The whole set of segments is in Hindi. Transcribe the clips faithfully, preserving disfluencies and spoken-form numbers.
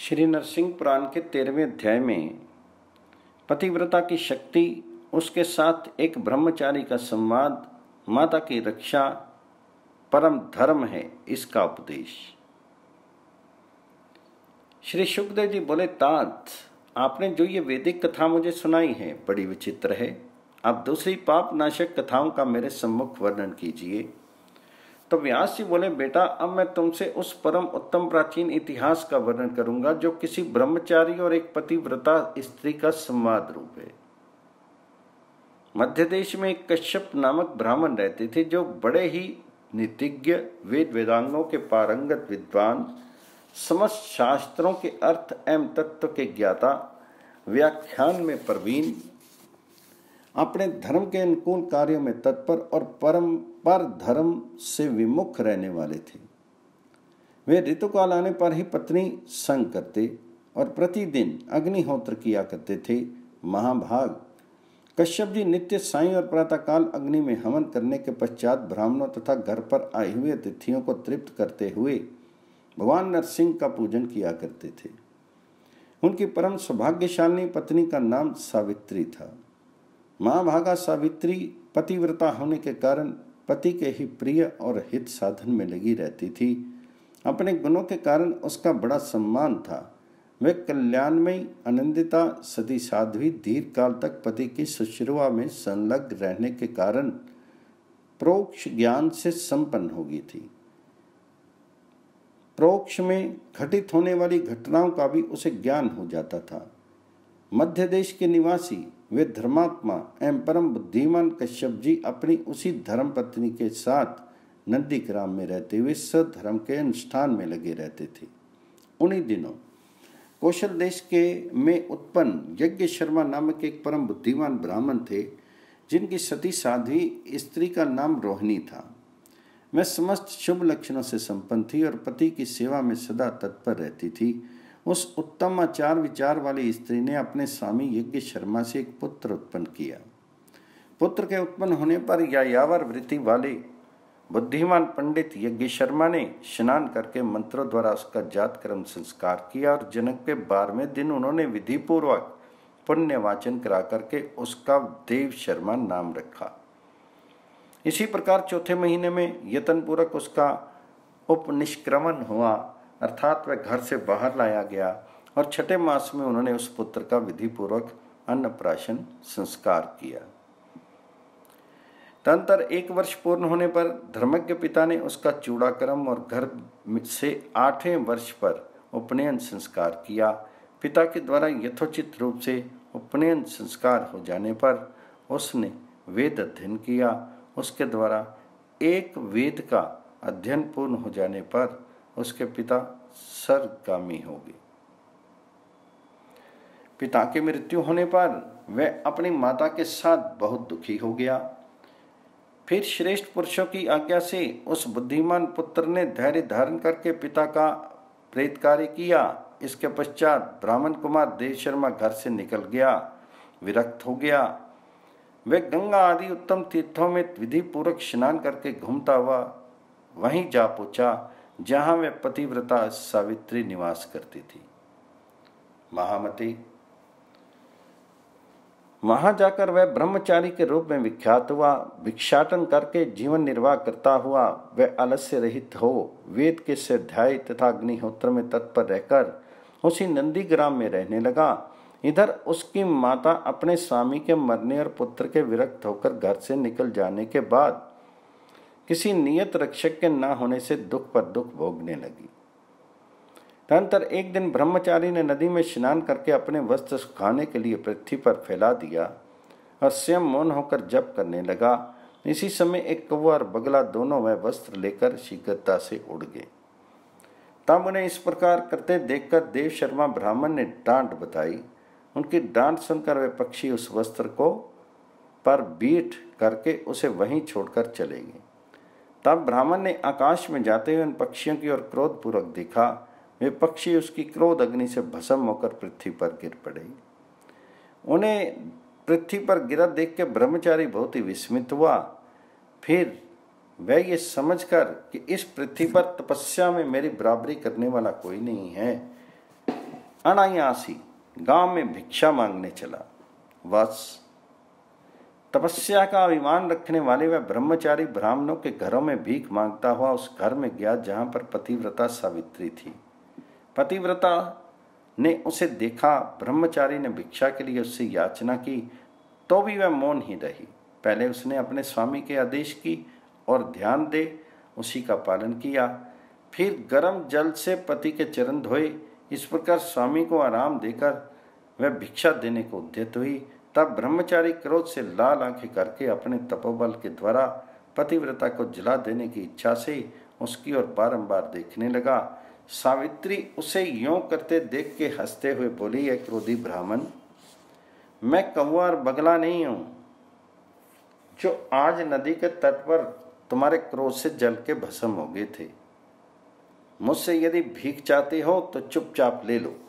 श्री नरसिंह पुराण के तेरहवें अध्याय में पतिव्रता की शक्ति, उसके साथ एक ब्रह्मचारी का संवाद, माता की रक्षा परम धर्म है, इसका उपदेश। श्री सुखदेव जी बोले, तात आपने जो ये वैदिक कथा मुझे सुनाई है बड़ी विचित्र है। आप दूसरी पाप नाशक कथाओं का मेरे सम्मुख वर्णन कीजिए। तो व्यास जी बोले, बेटा अब मैं तुमसे उस परम उत्तम प्राचीन इतिहास का वर्णन करूंगा जो किसी ब्रह्मचारी और एक पतिव्रता स्त्री का संवाद रूप है। मध्य देश में एक कश्यप नामक ब्राह्मण रहते थे जो बड़े ही नीतिज्ञ, वेद वेदांगों के पारंगत विद्वान, समस्त शास्त्रों के अर्थ एवं तत्व के ज्ञाता, व्याख्यान में प्रवीण, अपने धर्म के अनुकूल कार्यों में तत्पर और परम पर धर्म से विमुख रहने वाले थे। वे ऋतुकाल आने पर ही पत्नी संग करते और प्रतिदिन अग्निहोत्र किया करते थे। महाभाग कश्यप जी नित्य सायं और प्रातःकाल अग्नि में हवन करने के पश्चात ब्राह्मणों तथा घर पर आए हुए अतिथियों को तृप्त करते हुए भगवान नरसिंह का पूजन किया करते थे। उनकी परम सौभाग्यशालिनी पत्नी का नाम सावित्री था। महाभागा सावित्री पतिव्रता होने के कारण पति के ही प्रिय और हित साधन में लगी रहती थी। अपने गुणों के कारण उसका बड़ा सम्मान था। वे कल्याणमयी आनंदिता सती साध्वी दीर्घ काल तक पति की शुश्रूषा में संलग्न रहने के कारण प्रोक्ष ज्ञान से संपन्न हो गई थी। प्रोक्ष में घटित होने वाली घटनाओं का भी उसे ज्ञान हो जाता था। मध्य देश के निवासी वे धर्मात्मा एवं परम बुद्धिमान कश्यप जी अपनी उसी धर्म पत्नी के साथ नंदीग्राम में रहते हुए सधर्म के अनुष्ठान में लगे रहते थे। उन्हीं दिनों कौशल देश के में उत्पन्न यज्ञ शर्मा नामक एक परम बुद्धिमान ब्राह्मण थे, जिनकी सती साध्वी स्त्री का नाम रोहिणी था। वह समस्त शुभ लक्षणों से संपन्न थी और पति की सेवा में सदा तत्पर रहती थी। उस उत्तम आचार विचार वाली स्त्री ने अपने स्वामी यज्ञ शर्मा से एक पुत्र उत्पन्न किया। पुत्र के उत्पन्न होने पर यायावर वृत्ति वाले बुद्धिमान पंडित यज्ञ शर्मा ने स्नान करके मंत्रों द्वारा उसका जात कर्म संस्कार किया और जनक के बारहवें दिन उन्होंने विधि पूर्वक पुण्य वाचन करा करके उसका देव शर्मा नाम रखा। इसी प्रकार चौथे महीने में यतन पूर्वक उसका उपनिष्क्रमण हुआ, अर्थात वह घर से बाहर लाया गया और छठे मास में उन्होंने उस पुत्र का विधि पूर्वक अन्नप्राशन संस्कार किया। तदंतर एक वर्ष पूर्ण होने पर धर्मज्ञ पिता ने उसका चूड़ाक्रम और घर से आठवें वर्ष पर उपनयन संस्कार किया। पिता के द्वारा यथोचित रूप से उपनयन संस्कार हो जाने पर उसने वेद अध्ययन किया। उसके द्वारा एक वेद का अध्ययन पूर्ण हो जाने पर उसके पिता स्वर्गगामी हो गए। पिता की मृत्यु होने पर वह अपनी माता के साथ बहुत दुखी हो गया। फिर श्रेष्ठ पुरुषों की आज्ञा से उस बुद्धिमान पुत्र ने धैर्य धारण करके पिता का प्रेत कार्य किया। इसके पश्चात ब्राह्मण कुमार देव शर्मा घर से निकल गया, विरक्त हो गया। वह गंगा आदि उत्तम तीर्थों में विधि पूर्वक स्नान करके घूमता हुआ वहीं जा पहुंचा जहां वह पतिव्रता सावित्री निवास करती थी। महामती वहां जाकर वह ब्रह्मचारी के रूप में विख्यात हुआ। भिक्षाटन करके जीवन निर्वाह करता हुआ वह आलस्य रहित हो वेद के स्वाध्याय तथा अग्निहोत्र में तत्पर रहकर उसी नंदीग्राम में रहने लगा। इधर उसकी माता अपने स्वामी के मरने और पुत्र के विरक्त होकर घर से निकल जाने के बाद किसी नियत रक्षक के न होने से दुख पर दुख भोगने लगी। तदंतर एक दिन ब्रह्मचारी ने नदी में स्नान करके अपने वस्त्र सुखाने के लिए पृथ्वी पर फैला दिया और स्वयं मौन होकर जप करने लगा। इसी समय एक कौवा और बगला दोनों वह वस्त्र लेकर शीघ्रता से उड़ गए। तब उन्हें इस प्रकार करते देखकर देव शर्मा ब्राह्मण ने डांट बताई। उनकी डांट सुनकर वे पक्षी उस वस्त्र को पर बीट करके उसे वहीं छोड़कर चले गए। तब ब्राह्मण ने आकाश में जाते हुए उन पक्षियों की ओर क्रोधपूर्वक देखा। वे पक्षी उसकी क्रोध अग्नि से भस्म होकर पृथ्वी पर गिर पड़े। उन्हें पृथ्वी पर गिरा देख के ब्रह्मचारी बहुत ही विस्मित हुआ। फिर वह ये समझकर कि इस पृथ्वी पर तपस्या में मेरी बराबरी करने वाला कोई नहीं है, अनायासी गांव में भिक्षा मांगने चला। बस तपस्या का अभिमान रखने वाले वह ब्रह्मचारी ब्राह्मणों के घरों में भीख मांगता हुआ उस घर में गया जहां पर पतिव्रता सावित्री थी। पतिव्रता ने उसे देखा। ब्रह्मचारी ने भिक्षा के लिए उससे याचना की तो भी वह मौन ही रही। पहले उसने अपने स्वामी के आदेश की और ध्यान दे उसी का पालन किया। फिर गर्म जल से पति के चरण धोए। इस प्रकार स्वामी को आराम देकर वह भिक्षा देने को उद्यत हुई। तब ब्रह्मचारी क्रोध से लाल आंखें करके अपने तपोबल के द्वारा पतिव्रता को जला देने की इच्छा से उसकी ओर बारंबार देखने लगा। सावित्री उसे यों करते देख के हंसते हुए बोली, है क्रोधी ब्राह्मण, मैं कौवा और बगला नहीं हूं जो आज नदी के तट पर तुम्हारे क्रोध से जल के भस्म हो गए थे। मुझसे यदि भीख चाहते हो तो चुपचाप ले लो।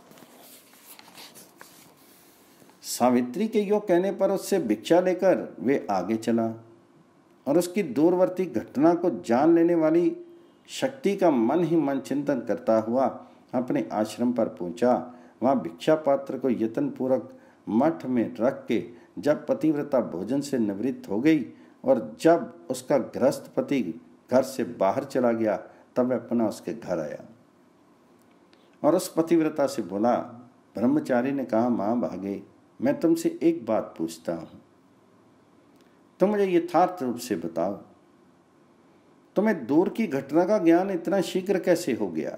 सावित्री के यो कहने पर उससे भिक्षा लेकर वे आगे चला और उसकी दूरवर्ती घटना को जान लेने वाली शक्ति का मन ही मन चिंतन करता हुआ अपने आश्रम पर पहुंचा। वहां भिक्षा पात्र को यत्न पूर्वक मठ में रख के जब पतिव्रता भोजन से निवृत्त हो गई और जब उसका गृहस्थ पति घर से बाहर चला गया तब वह पुनः उसके घर आया और उस पतिव्रता से बोला। ब्रह्मचारी ने कहा, मां भागे, मैं तुमसे एक बात पूछता हूं, तुम मुझे यथार्थ रूप से बताओ, तुम्हें दूर की घटना का ज्ञान इतना शीघ्र कैसे हो गया?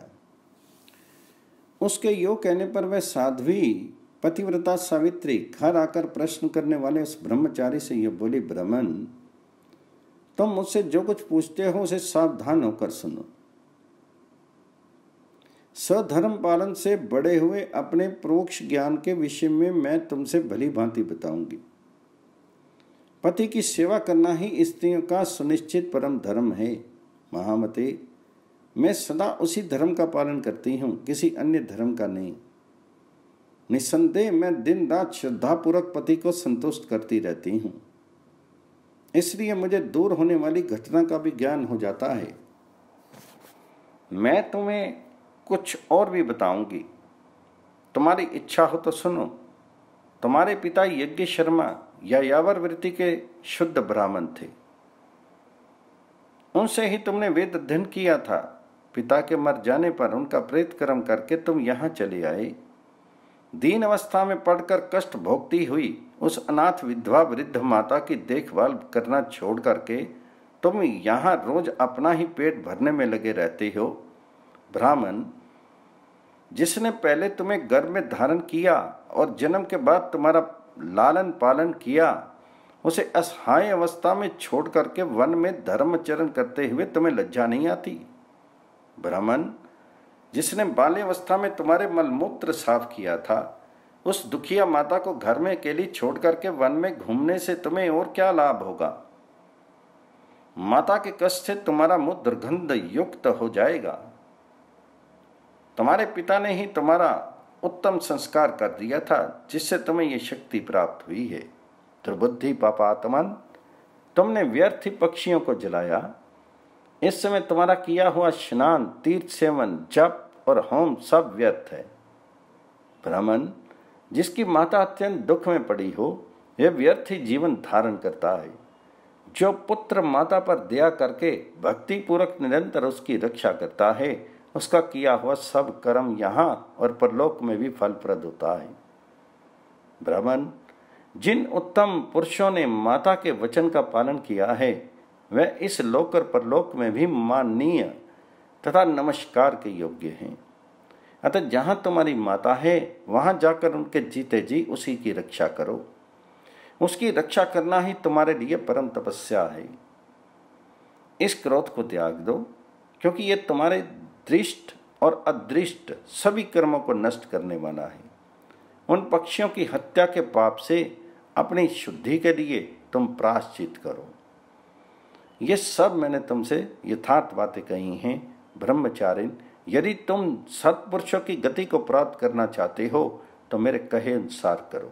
उसके यो कहने पर वह साध्वी पतिव्रता सावित्री घर आकर प्रश्न करने वाले उस ब्रह्मचारी से यह बोली, ब्राह्मण, तुम मुझसे जो कुछ पूछते हो उसे सावधान होकर सुनो। स्वधर्म पालन से बड़े हुए अपने प्रोक्ष ज्ञान के विषय में मैं तुमसे भली भांति बताऊंगी। पति की सेवा करना ही स्त्रियों का सुनिश्चित परम धर्म है। महामते, मैं सदा उसी धर्म का पालन करती हूँ, किसी अन्य धर्म का नहीं। निस्संदेह मैं दिन रात श्रद्धापूर्वक पति को संतुष्ट करती रहती हूँ, इसलिए मुझे दूर होने वाली घटना का भी ज्ञान हो जाता है। मैं तुम्हें कुछ और भी बताऊंगी, तुम्हारी इच्छा हो तो सुनो। तुम्हारे पिता यज्ञ शर्मा या यावर वृत्ति के शुद्ध ब्राह्मण थे, उनसे ही तुमने वेद अध्ययन किया था। पिता के मर जाने पर उनका प्रेत कर्म करके तुम यहाँ चले आए। दीन अवस्था में पड़कर कष्ट भोगती हुई उस अनाथ विधवा वृद्ध माता की देखभाल करना छोड़ करके तुम यहाँ रोज अपना ही पेट भरने में लगे रहते हो। ब्राह्मण, जिसने पहले तुम्हें गर्भ में धारण किया और जन्म के बाद तुम्हारा लालन पालन किया, उसे असहाय अवस्था में छोड़ करके वन में धर्मचरण करते हुए तुम्हें लज्जा नहीं आती? ब्राह्मण, जिसने बाल्यावस्था में तुम्हारे मलमूत्र साफ किया था, उस दुखिया माता को घर में अकेली छोड़ करके वन में घूमने से तुम्हें और क्या लाभ होगा? माता के कष्ट से तुम्हारा मुंह दुर्गंध युक्त हो जाएगा। तुम्हारे पिता ने ही तुम्हारा उत्तम संस्कार कर दिया था, जिससे तुम्हें यह शक्ति प्राप्त हुई है। दुर्बुद्धि पापात्मन, तुमने व्यर्थ पक्षियों को जलाया। इस समय तुम्हारा किया हुआ स्नान, तीर्थ सेवन, जप और होम सब व्यर्थ है। ब्राह्मण, जिसकी माता अत्यंत दुख में पड़ी हो, यह व्यर्थ ही जीवन धारण करता है। जो पुत्र माता पर दया करके भक्ति पूर्वक निरंतर उसकी रक्षा करता है, उसका किया हुआ सब कर्म यहाँ और परलोक में भी फलप्रद होता है। ब्राह्मण, जिन उत्तम पुरुषों ने माता के वचन का पालन किया है, वह इस लोक और परलोक में भी माननीय तथा नमस्कार के योग्य हैं। अतः जहाँ तुम्हारी माता है, वहाँ जाकर उनके जीते जी उसी की रक्षा करो। उसकी रक्षा करना ही तुम्हारे लिए परम तपस्या है। इस क्रोध को त्याग दो, क्योंकि ये तुम्हारे दृष्ट और अदृष्ट सभी कर्मों को नष्ट करने वाला है। उन पक्षियों की हत्या के पाप से अपनी शुद्धि के लिए तुम प्रायश्चित करो। ये सब मैंने तुमसे यथार्थ बातें कही हैं। ब्रह्मचारिण, यदि तुम सत्पुरुषों की गति को प्राप्त करना चाहते हो तो मेरे कहे अनुसार करो।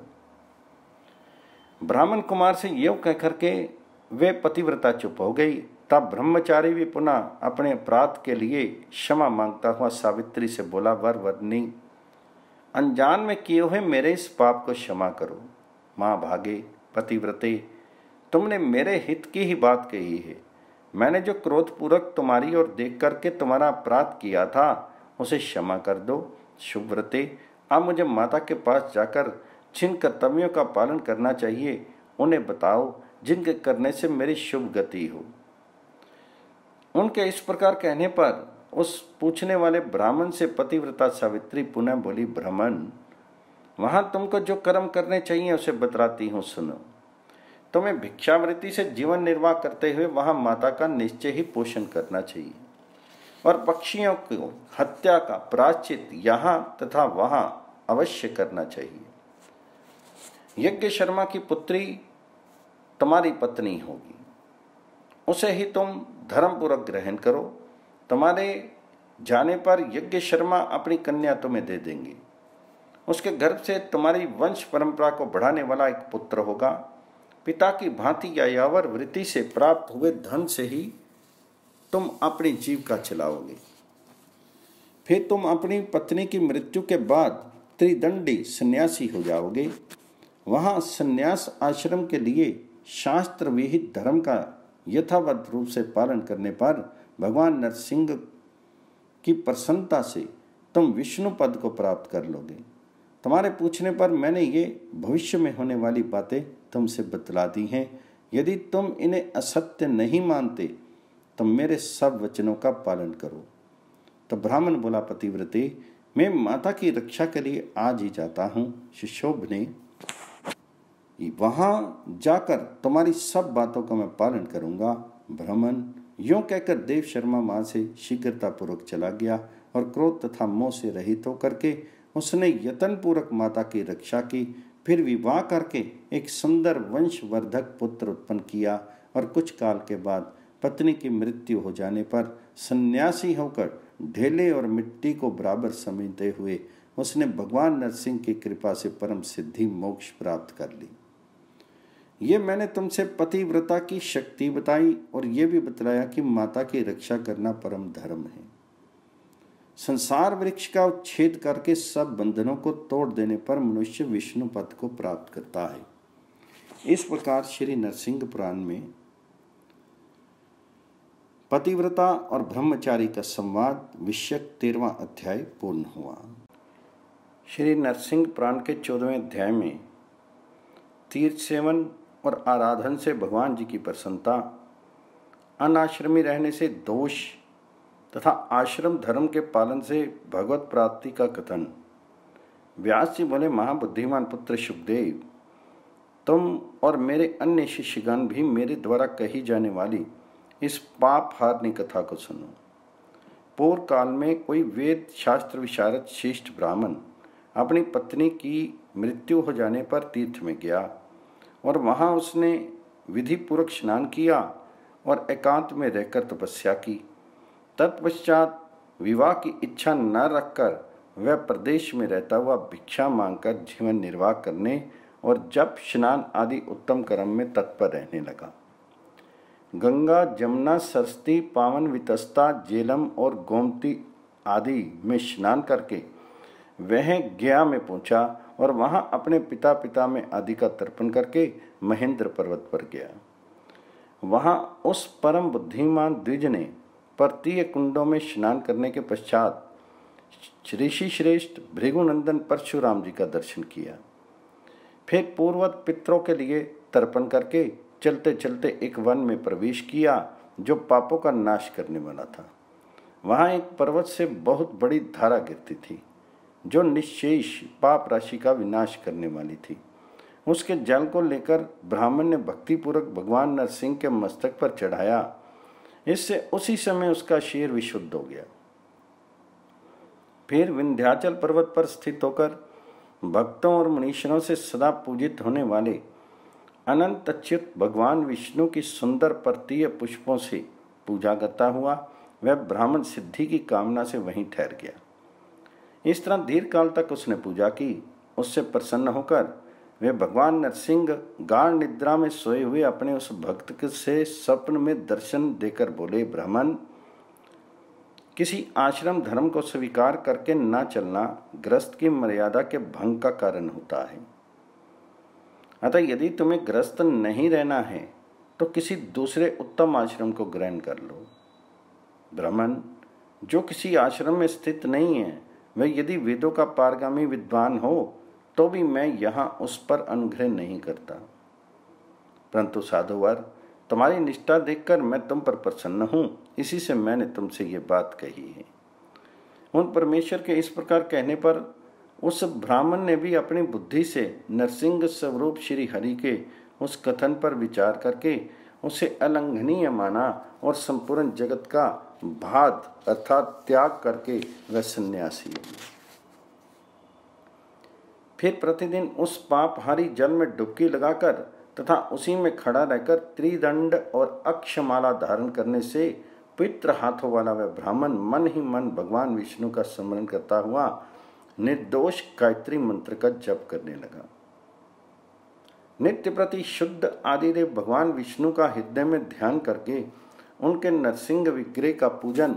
ब्राह्मण कुमार से यो कहकर के वे पतिव्रता चुप हो गई। तब ब्रह्मचारी भी पुनः अपने अपराध के लिए क्षमा मांगता हुआ सावित्री से बोला, वर वरनी, अनजान में किए हुए मेरे इस पाप को क्षमा करो। माँ भागे, पतिव्रते, तुमने मेरे हित की ही बात कही है। मैंने जो क्रोधपूर्वक तुम्हारी ओर देख करके तुम्हारा अपराध किया था उसे क्षमा कर दो। शुभव्रते, अब मुझे माता के पास जाकर जिन कर्तव्यों का पालन करना चाहिए उन्हें बताओ, जिनके करने से मेरी शुभ गति हो। उनके इस प्रकार कहने पर उस पूछने वाले ब्राह्मण से पतिव्रता सावित्री पुनः बोली, ब्राह्मण, वहां तुमको जो कर्म करने चाहिए उसे बतलाती हूँ, सुनो। तुम्हें भिक्षावृत्ति से जीवन निर्वाह करते हुए वहां माता का निश्चय ही पोषण करना चाहिए और पक्षियों को हत्या का प्रायश्चित यहाँ तथा वहां अवश्य करना चाहिए। यज्ञ शर्मा की पुत्री तुम्हारी पत्नी होगी, उसे ही तुम धर्मपूर्वक ग्रहण करो। तुम्हारे जाने पर यज्ञ शर्मा अपनी कन्या तुम्हें दे देंगे। उसके गर्भ से तुम्हारी वंश परंपरा को बढ़ाने वाला एक पुत्र होगा। पिता की भांति या यावर वृत्ति से प्राप्त हुए धन से ही तुम अपनी जीविका चलाओगे। फिर तुम अपनी पत्नी की मृत्यु के बाद त्रिदंडी सन्यासी हो जाओगे। वहां सन्यास आश्रम के लिए शास्त्र विहित धर्म का यथावत रूप से पालन करने पर भगवान नरसिंह की प्रसन्नता से तुम विष्णु पद को प्राप्त कर लोगे। तुम्हारे पूछने पर मैंने ये भविष्य में होने वाली बातें तुमसे बतला दी हैं। यदि तुम इन्हें असत्य नहीं मानते तो मेरे सब वचनों का पालन करो। तो ब्राह्मण बोला, पतिव्रते, मैं माता की रक्षा के लिए आज ही जाता हूँ। शिशोभ ने, वहां जाकर तुम्हारी सब बातों का मैं पालन करूंगा। ब्राह्मण यूं कहकर देव शर्मा मां से शीघ्रता पूर्वक चला गया और क्रोध तथा मोह से रहित होकर के उसने यत्न पूर्वक माता की रक्षा की। फिर विवाह करके एक सुंदर वंशवर्धक पुत्र उत्पन्न किया और कुछ काल के बाद पत्नी की मृत्यु हो जाने पर सन्यासी होकर ढेले और मिट्टी को बराबर समझते हुए उसने भगवान नरसिंह की कृपा से परम सिद्धि मोक्ष प्राप्त कर ली। ये मैंने तुमसे पतिव्रता की शक्ति बताई और ये भी बतलाया कि माता की रक्षा करना परम धर्म है। संसार वृक्ष का उच्छेद करके सब बंधनों को तोड़ देने पर मनुष्य विष्णु पद को प्राप्त करता है। इस प्रकार श्री नरसिंह पुराण में पतिव्रता और ब्रह्मचारी का संवाद विषयक तेरहवां अध्याय पूर्ण हुआ। श्री नरसिंह पुराण के चौदहवें अध्याय में तीर्थ सेवन और आराधन से भगवान जी की प्रसन्नता, अनाश्रमी रहने से दोष तथा आश्रम धर्म के पालन से भगवत प्राप्ति का कथन। व्यास जी बोले, महाबुद्धिमान पुत्र शुकदेव, तुम और मेरे अन्य शिष्यगण भी मेरे द्वारा कही जाने वाली इस पाप हारनी कथा को सुनो। पूर्व काल में कोई वेद शास्त्र विशारद श्रेष्ठ ब्राह्मण अपनी पत्नी की मृत्यु हो जाने पर तीर्थ में गया और वहां उसने विधि पूर्वक स्नान किया और एकांत में रहकर तपस्या की। तत्पश्चात विवाह की इच्छा न रखकर वह प्रदेश में रहता हुआ भिक्षा मांगकर जीवन निर्वाह करने और जप स्नान आदि उत्तम कर्म में तत्पर रहने लगा। गंगा, जमुना, सरस्वती, पावन, वितस्ता, जेलम और गोमती आदि में स्नान करके वह गया में पहुंचा और वहां अपने पिता पिता में आदि का तर्पण करके महेंद्र पर्वत पर गया। वहां उस परम बुद्धिमान द्विज ने पर्तीय कुंडों में स्नान करने के पश्चात ऋषि श्रेष्ठ भृगुनंदन परशुराम जी का दर्शन किया। फिर पूर्वत पितरों के लिए तर्पण करके चलते चलते एक वन में प्रवेश किया जो पापों का नाश करने वाला था। वहां एक पर्वत से बहुत बड़ी धारा गिरती थी जो निश्शेष पाप राशि का विनाश करने वाली थी। उसके जल को लेकर ब्राह्मण ने भक्तिपूर्वक भगवान नरसिंह के मस्तक पर चढ़ाया। इससे उसी समय उसका शरीर विशुद्ध हो गया। फिर विंध्याचल पर्वत पर स्थित होकर भक्तों और मनीषियों से सदा पूजित होने वाले अनंत अच्युत भगवान विष्णु की सुंदर पर्तीय पुष्पों से पूजा करता हुआ वह ब्राह्मण सिद्धि की कामना से वहीं ठहर गया। इस तरह दीर्घ काल तक उसने पूजा की। उससे प्रसन्न होकर वे भगवान नरसिंह गाढ़ निद्रा में सोए हुए अपने उस भक्त से स्वप्न में दर्शन देकर बोले, ब्राह्मण, किसी आश्रम धर्म को स्वीकार करके न चलना ग्रस्त की मर्यादा के भंग का कारण होता है। अतः यदि तुम्हें ग्रस्त नहीं रहना है तो किसी दूसरे उत्तम आश्रम को ग्रहण कर लो। ब्राह्मण जो किसी आश्रम में स्थित नहीं है, वह यदि वेदों का पारगामी विद्वान हो तो भी मैं यहाँ उस पर अनुग्रह नहीं करता। परंतु साधुवर, तुम्हारी निष्ठा देखकर मैं तुम पर प्रसन्न हूँ, इसी से मैंने तुमसे ये बात कही है। उन परमेश्वर के इस प्रकार कहने पर उस ब्राह्मण ने भी अपनी बुद्धि से नरसिंह स्वरूप श्री हरि के उस कथन पर विचार करके उसे अलंघनीय माना और संपूर्ण जगत का भाद अर्थात त्याग करके वह सन्यासी हो गया। फिर प्रतिदिन उस पापहारी जल में डुबकी लगाकर तथा उसी में खड़ा रहकर त्रिदंड और अक्षमाला धारण करने से पवित्र हाथों वाला वह ब्राह्मण मन ही मन भगवान विष्णु का स्मरण करता हुआ निर्दोष गायत्री मंत्र का जप करने लगा। नित्य प्रति शुद्ध आदिदेव भगवान विष्णु का हृदय में ध्यान करके उनके नरसिंह विग्रह का पूजन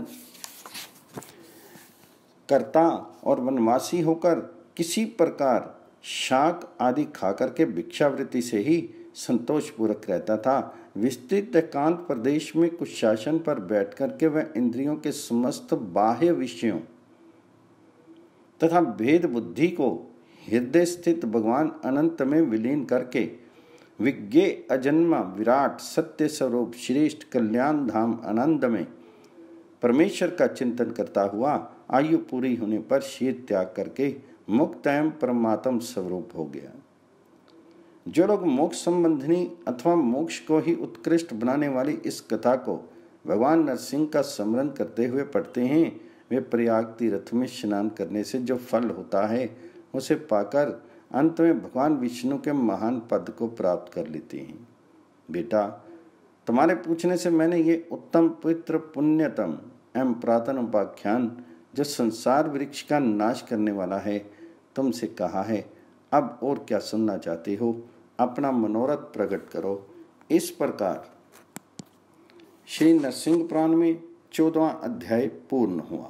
करता और वनवासी होकर किसी प्रकार शाक आदि खाकर के भिक्षावृत्ति से ही संतोषपूर्वक रहता था। विस्तृत एकांत प्रदेश में कुछ शासन पर बैठ करके वह इंद्रियों के समस्त बाह्य विषयों तथा भेद बुद्धि को हृदय स्थित भगवान अनंत में विलीन करके विज्ञ अजन्मा विराट सत्य स्वरूप श्रेष्ठ कल्याण धाम आनंद में परमेश्वर का चिंतन करता हुआ आयु पूरी होने पर शीत त्याग करके मुक्त एवं परमात्म स्वरूप हो गया। जो लोग मोक्ष संबंधिनी अथवा मोक्ष को ही उत्कृष्ट बनाने वाली इस कथा को भगवान नरसिंह का स्मरण करते हुए पढ़ते हैं, वे प्रयाग तीर्थ में स्नान करने से जो फल होता है उसे पाकर अंत में भगवान विष्णु के महान पद को प्राप्त कर लेते हैं। बेटा, तुम्हारे पूछने से मैंने ये उत्तम पवित्र पुण्यतम एवं प्रातन उपाख्यान जो संसार वृक्ष का नाश करने वाला है तुमसे कहा है। अब और क्या सुनना चाहते हो? अपना मनोरथ प्रकट करो। इस प्रकार श्री नरसिंह पुराण में चौदहवां अध्याय पूर्ण हुआ।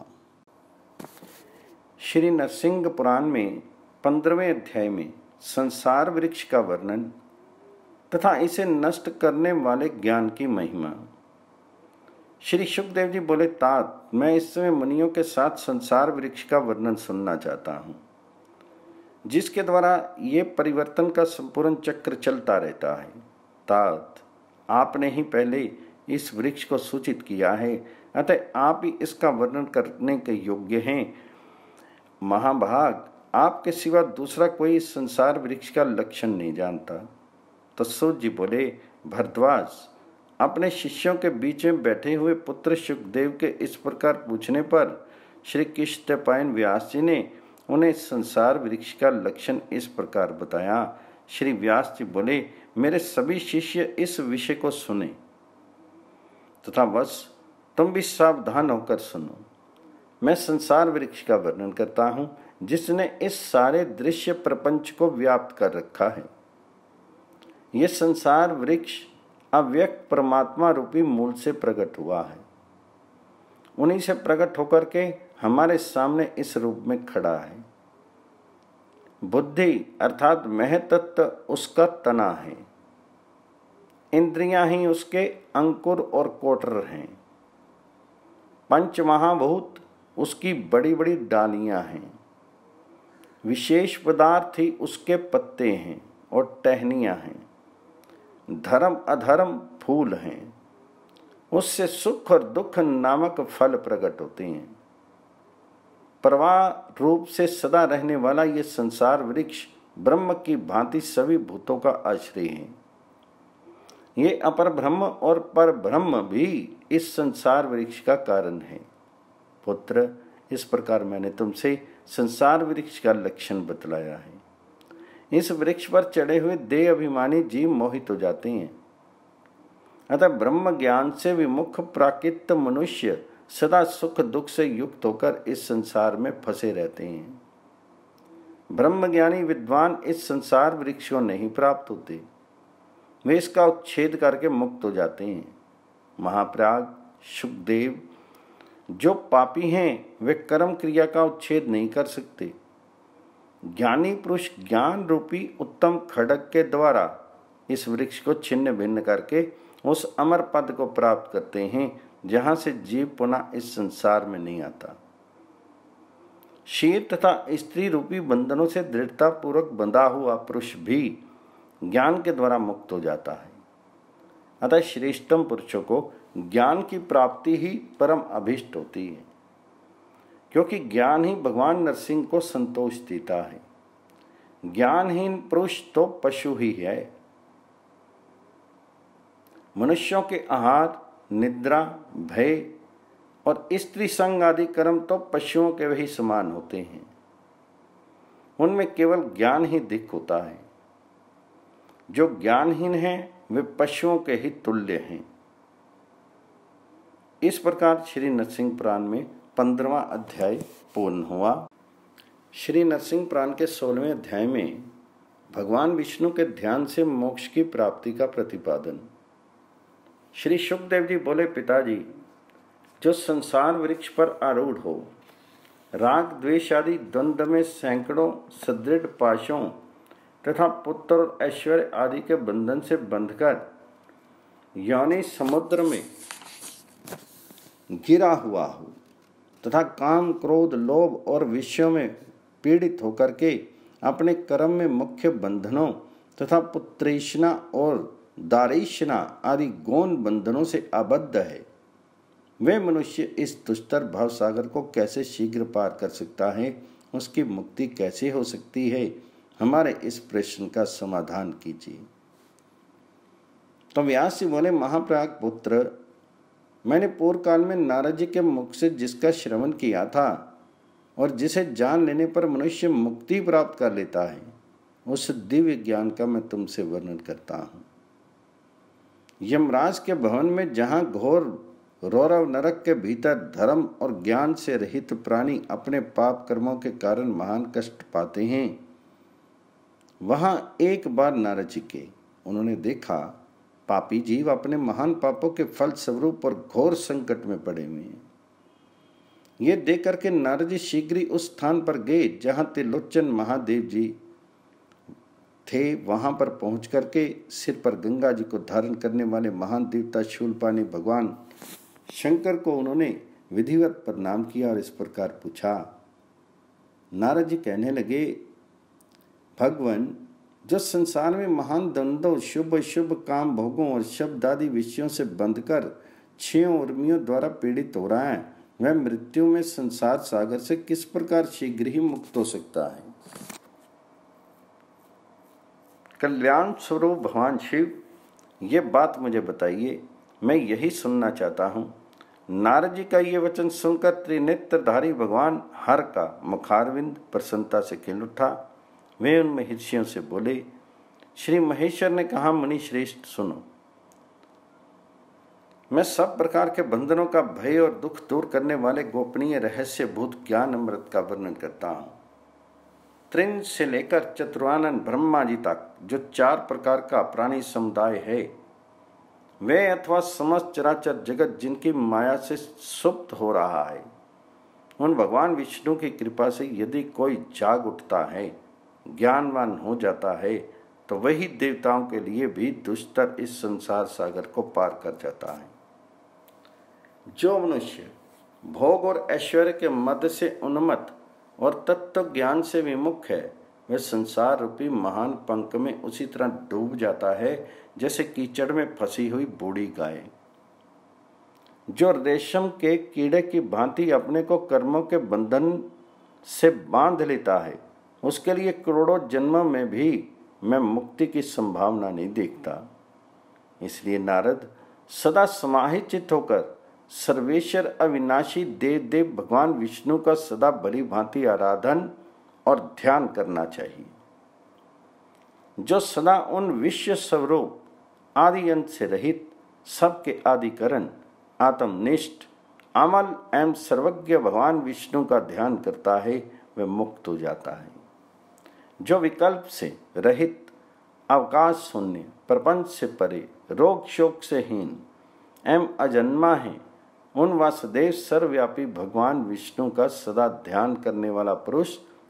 श्री नरसिंह पुराण में पंद्रहवें अध्याय में संसार वृक्ष का वर्णन तथा इसे नष्ट करने वाले ज्ञान की महिमा। श्री शुकदेव जी बोले, तात, मैं इस समय मुनियों के साथ संसार वृक्ष का वर्णन सुनना चाहता हूँ, जिसके द्वारा ये परिवर्तन का संपूर्ण चक्र चलता रहता है। तात, आपने ही पहले इस वृक्ष को सूचित किया है, अतः आप ही इसका वर्णन करने के योग्य हैं। महाभाग, आपके सिवा दूसरा कोई इस संसार वृक्ष का लक्षण नहीं जानता। तो सूत जी बोले, भरद्वाज, अपने शिष्यों के बीच में बैठे हुए पुत्र शुकदेव के इस प्रकार पूछने पर श्री कृष्णपायन व्यास जी ने उन्हें संसार वृक्ष का लक्षण इस प्रकार बताया। श्री व्यास जी बोले, मेरे सभी शिष्य इस विषय को सुने तथा बस तुम भी सावधान होकर सुनो। मैं संसार वृक्ष का वर्णन करता हूँ, जिसने इस सारे दृश्य प्रपंच को व्याप्त कर रखा है। यह संसार वृक्ष अव्यक्त परमात्मा रूपी मूल से प्रकट हुआ है। उन्हीं से प्रकट होकर के हमारे सामने इस रूप में खड़ा है। बुद्धि अर्थात महतत्व उसका तना है, इंद्रियां ही उसके अंकुर और कोटर हैं, पंच महाभूत उसकी बड़ी बड़ी डालियां हैं, विशेष पदार्थ ही उसके पत्ते हैं और टहनियां हैं, धर्म अधर्म फूल हैं, उससे सुख और दुख नामक फल प्रकट होते हैं। प्रवाह रूप से सदा रहने वाला ये संसार वृक्ष ब्रह्म की भांति सभी भूतों का आश्रय है। ये अपर ब्रह्म और पर ब्रह्म भी इस संसार वृक्ष का कारण है। पुत्र, इस प्रकार मैंने तुमसे संसार वृक्ष का लक्षण बतलाया है। इस वृक्ष पर चढ़े हुए देह अभिमानी जीव मोहित हो जाते हैं। अतः ब्रह्म ज्ञान से विमुख प्राकृत मनुष्य सदा सुख दुख से युक्त होकर इस संसार में फंसे रहते हैं। ब्रह्मज्ञानी विद्वान इस संसार वृक्ष को नहीं प्राप्त होते, वे इसका उच्छेद करके मुक्त हो जाते हैं। महाप्रयाग शुकदेव, जो पापी हैं वे कर्म क्रिया का उच्छेद नहीं कर सकते, ज्ञानी पुरुष ज्ञान रूपी उत्तम खड्ग के द्वारा इस वृक्ष को छिन्न भिन्न करके उस अमर पद को प्राप्त करते हैं जहां से जीव पुनः इस संसार में नहीं आता। शीर तथा स्त्री रूपी बंधनों से दृढ़ता पूर्वक बंधा हुआ पुरुष भी ज्ञान के द्वारा मुक्त हो जाता है। अतः श्रेष्ठतम पुरुषों को ज्ञान की प्राप्ति ही परम अभीष्ट होती है, क्योंकि ज्ञान ही भगवान नरसिंह को संतोष देता है। ज्ञानहीन पुरुष तो पशु ही है। मनुष्यों के आहार, निद्रा, भय और स्त्री संग आदि कर्म तो पशुओं के वही समान होते हैं। उनमें केवल ज्ञान ही दिख होता है। जो ज्ञानहीन हैं वे पशुओं के ही तुल्य हैं। इस प्रकार श्री नरसिंह पुराण में पंद्रहवां अध्याय पूर्ण हुआ। श्री नरसिंह पुराण के सोलहवें अध्याय में भगवान विष्णु के ध्यान से मोक्ष की प्राप्ति का प्रतिपादन। श्री शुकदेव जी बोले, पिताजी, जो संसार वृक्ष पर आरूढ़ हो, राग द्वेष आदि द्वंद्व में सैकड़ों सुदृढ़ पाशों तथा पुत्र और ऐश्वर्य आदि के बंधन से बंधकर योनि समुद्र में गिरा हुआ हो तथा काम, क्रोध, लोभ और विषयों में पीड़ित होकर के अपने कर्म में मुख्य बंधनों तथा पुत्रेषणा और दारेषणा आदि गौण बंधनों से आबद्ध है, वे मनुष्य इस दुष्टर भाव सागर को कैसे शीघ्र पार कर सकता है? उसकी मुक्ति कैसे हो सकती है? हमारे इस प्रश्न का समाधान कीजिए। तो व्यास जी बोले, महाप्रयाग पुत्र, मैंने पूर्व काल में नारद जी के मुख से जिसका श्रवण किया था और जिसे जान लेने पर मनुष्य मुक्ति प्राप्त कर लेता है, उस दिव्य ज्ञान का मैं तुमसे वर्णन करता हूँ। यमराज के भवन में जहाँ घोर रौरव नरक के भीतर धर्म और ज्ञान से रहित प्राणी अपने पाप कर्मों के कारण महान कष्ट पाते हैं, वहां एक बार नारद जी के उन्होंने देखा पापी जीव अपने महान पापों के फल स्वरूप और घोर संकट में पड़े हुए हैं। ये देख करके नारद जी शीघ्र ही उस स्थान पर गए जहां त्रिलोचन महादेव जी थे। वहां पर पहुंच करके सिर पर गंगा जी को धारण करने वाले महान देवता शूलपाणी भगवान शंकर को उन्होंने विधिवत प्रणाम किया और इस प्रकार पूछा। नारद जी कहने लगे, भगवान, जो संसार में महान द्वंद्व, शुभ शुभ काम भोगों और शब्द आदि विषयों से बंधकर छयों उर्मियों द्वारा पीड़ित हो रहा है, वह मृत्यु में संसार सागर से किस प्रकार शीघ्र ही मुक्त हो सकता है? कल्याण स्वरूप भगवान शिव, ये बात मुझे बताइए, मैं यही सुनना चाहता हूँ। नारद जी का ये वचन सुनकर त्रिनेत्रधारी भगवान हर का मुखारविंद प्रसन्नता से खिल उठा। वे उन महर्षियों से बोले, श्री महेश्वर ने कहा, मुनि श्रेष्ठ सुनो, मैं सब प्रकार के बंधनों का भय और दुख दूर करने वाले गोपनीय रहस्यभूत ज्ञान अमृत का वर्णन करता हूँ। त्रिन से लेकर चतुरानन ब्रह्मा जी तक जो चार प्रकार का प्राणी समुदाय है, वे अथवा समस्त चराचर जगत जिनकी माया से सुप्त हो रहा है, उन भगवान विष्णु की कृपा से यदि कोई जाग उठता है, ज्ञानवान हो जाता है, तो वही देवताओं के लिए भी दुष्टर इस संसार सागर को पार कर जाता है। जो मनुष्य भोग और ऐश्वर्य के मद से उन्मत्त और तत्व ज्ञान से विमुख है, वह संसार रूपी महान पंख में उसी तरह डूब जाता है जैसे कीचड़ में फंसी हुई बूढ़ी गाय। जो रेशम के कीड़े की भांति अपने को कर्मों के बंधन से बांध लेता है, उसके लिए करोड़ों जन्मों में भी मैं मुक्ति की संभावना नहीं देखता। इसलिए नारद, सदा समाहित चित्त होकर सर्वेश्वर अविनाशी देव देव भगवान विष्णु का सदा भली भांति आराधन और ध्यान करना चाहिए, जो सदा उन विश्व स्वरूप आदि अंत से रहित सबके आदिकरण आत्मनिष्ठ अमल एवं सर्वज्ञ भगवान विष्णु का ध्यान करता है, वह मुक्त हो जाता है। जो विकल्प से रहित, अवकाश शून्य, प्रपंच से परे, रोग शोक से हीन एवं अजन्मा है, उन वासुदेव सर्वव्यापी भगवान विष्णु का सदा ध्यान करने वाला पुरुष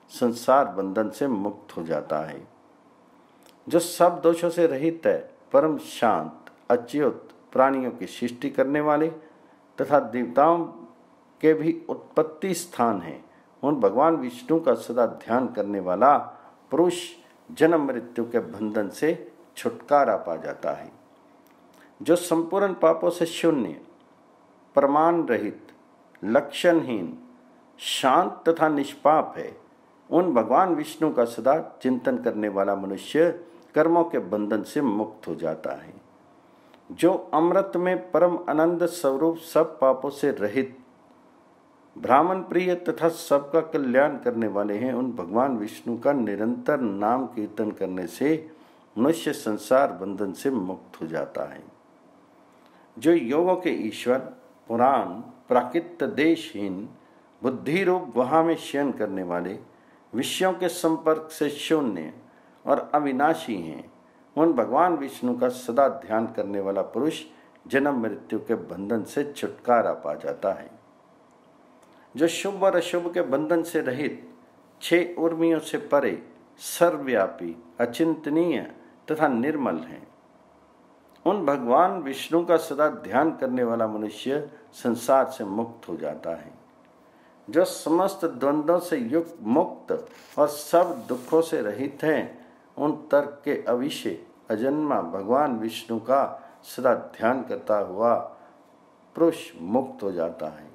संसार बंधन से मुक्त हो जाता है। जो सब दोषों से रहित है, परम शांत, अच्युत, प्राणियों की सृष्टि करने वाले तथा देवताओं के भी उत्पत्ति स्थान है, उन भगवान विष्णु का सदा ध्यान करने वाला पुरुष जन्म मृत्यु के बंधन से छुटकारा पा जाता है। जो संपूर्ण पापों से शून्य, प्रमाण रहित, लक्षणहीन, शांत तथा निष्पाप है, उन भगवान विष्णु का सदा चिंतन करने वाला मनुष्य कर्मों के बंधन से मुक्त हो जाता है। जो अमृत में परम आनंद स्वरूप सब पापों से रहित, ब्राह्मण प्रिय तथा सबका कल्याण करने वाले हैं, उन भगवान विष्णु का निरंतर नाम कीर्तन करने से मनुष्य संसार बंधन से मुक्त हो जाता है। जो योगों के ईश्वर, पुराण, प्राकृत देशहीन, बुद्धि रूप गुहा में शयन करने वाले, विषयों के संपर्क से शून्य और अविनाशी हैं, उन भगवान विष्णु का सदा ध्यान करने वाला पुरुष जन्म मृत्यु के बंधन से छुटकारा पा जाता है। जो शुभ और अशुभ के बंधन से रहित, छह उर्मियों से परे, सर्वव्यापी, अचिंतनीय तथा निर्मल हैं, उन भगवान विष्णु का सदा ध्यान करने वाला मनुष्य संसार से मुक्त हो जाता है। जो समस्त द्वंद्वों से युक्त, मुक्त और सब दुखों से रहित हैं, उन तर्क के अविषय अजन्मा भगवान विष्णु का सदा ध्यान करता हुआ पुरुष मुक्त हो जाता है।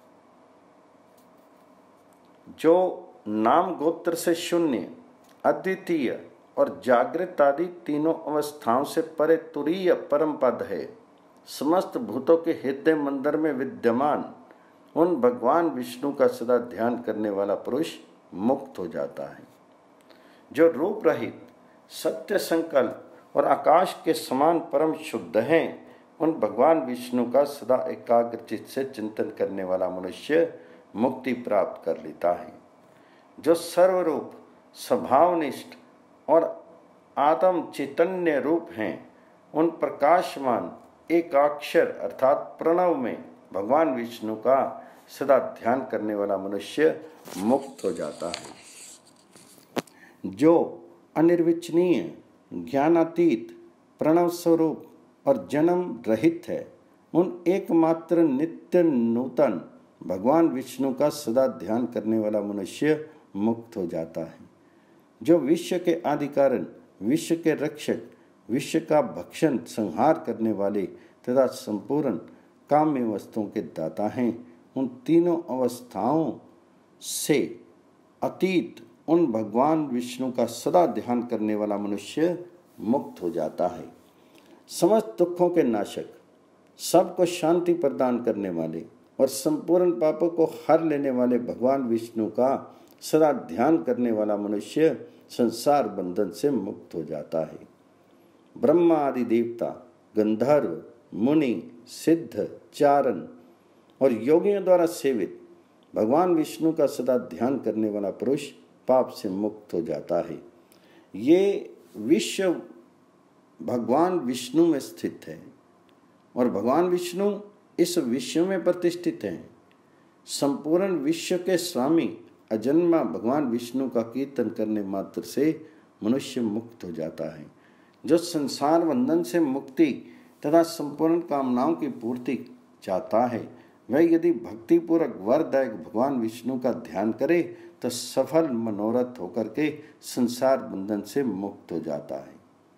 जो नाम गोत्र से शून्य, अद्वितीय और जागृत आदि तीनों अवस्थाओं से परे तुरीय परम पद है, समस्त भूतों के हृदय मंदिर में विद्यमान, उन भगवान विष्णु का सदा ध्यान करने वाला पुरुष मुक्त हो जाता है। जो रूप रहित, सत्य संकल्प और आकाश के समान परम शुद्ध हैं, उन भगवान विष्णु का सदा एकाग्रचित्त से चिंतन करने वाला मनुष्य मुक्ति प्राप्त कर लेता है। जो सर्वरूप, स्वभावनिष्ठ और आत्म चैतन्य रूप हैं, उन प्रकाशमान एकाक्षर अर्थात प्रणव में भगवान विष्णु का सदा ध्यान करने वाला मनुष्य मुक्त हो जाता है। जो अनिर्वचनीय, ज्ञानातीत, प्रणव स्वरूप और जन्म रहित है, उन एकमात्र नित्य नूतन भगवान विष्णु का सदा ध्यान करने वाला मनुष्य मुक्त हो जाता है। जो विश्व के आदि कारण, विश्व के रक्षक, विश्व का भक्षण संहार करने वाले तथा संपूर्ण काम्य वस्तुओं के दाता हैं, उन तीनों अवस्थाओं से अतीत उन भगवान विष्णु का सदा ध्यान करने वाला मनुष्य मुक्त हो जाता है। समस्त दुखों के नाशक, सबको शांति प्रदान करने वाले और संपूर्ण पापों को हर लेने वाले भगवान विष्णु का सदा ध्यान करने वाला मनुष्य संसार बंधन से मुक्त हो जाता है। ब्रह्मा आदि देवता, गंधर्व, मुनि, सिद्ध, चारण और योगियों द्वारा सेवित भगवान विष्णु का सदा ध्यान करने वाला पुरुष पाप से मुक्त हो जाता है। ये विश्व भगवान विष्णु में स्थित है और भगवान विष्णु इस विश्व में प्रतिष्ठित हैं। संपूर्ण विश्व के स्वामी अजन्मा भगवान विष्णु का कीर्तन करने मात्र से मनुष्य मुक्त हो जाता है। जो संसार बंधन से मुक्ति तथा संपूर्ण कामनाओं की पूर्ति चाहता है, वह यदि भक्तिपूर्वक वरदायक भगवान विष्णु का ध्यान करे तो सफल मनोरथ होकर के संसार बंधन से मुक्त हो जाता है।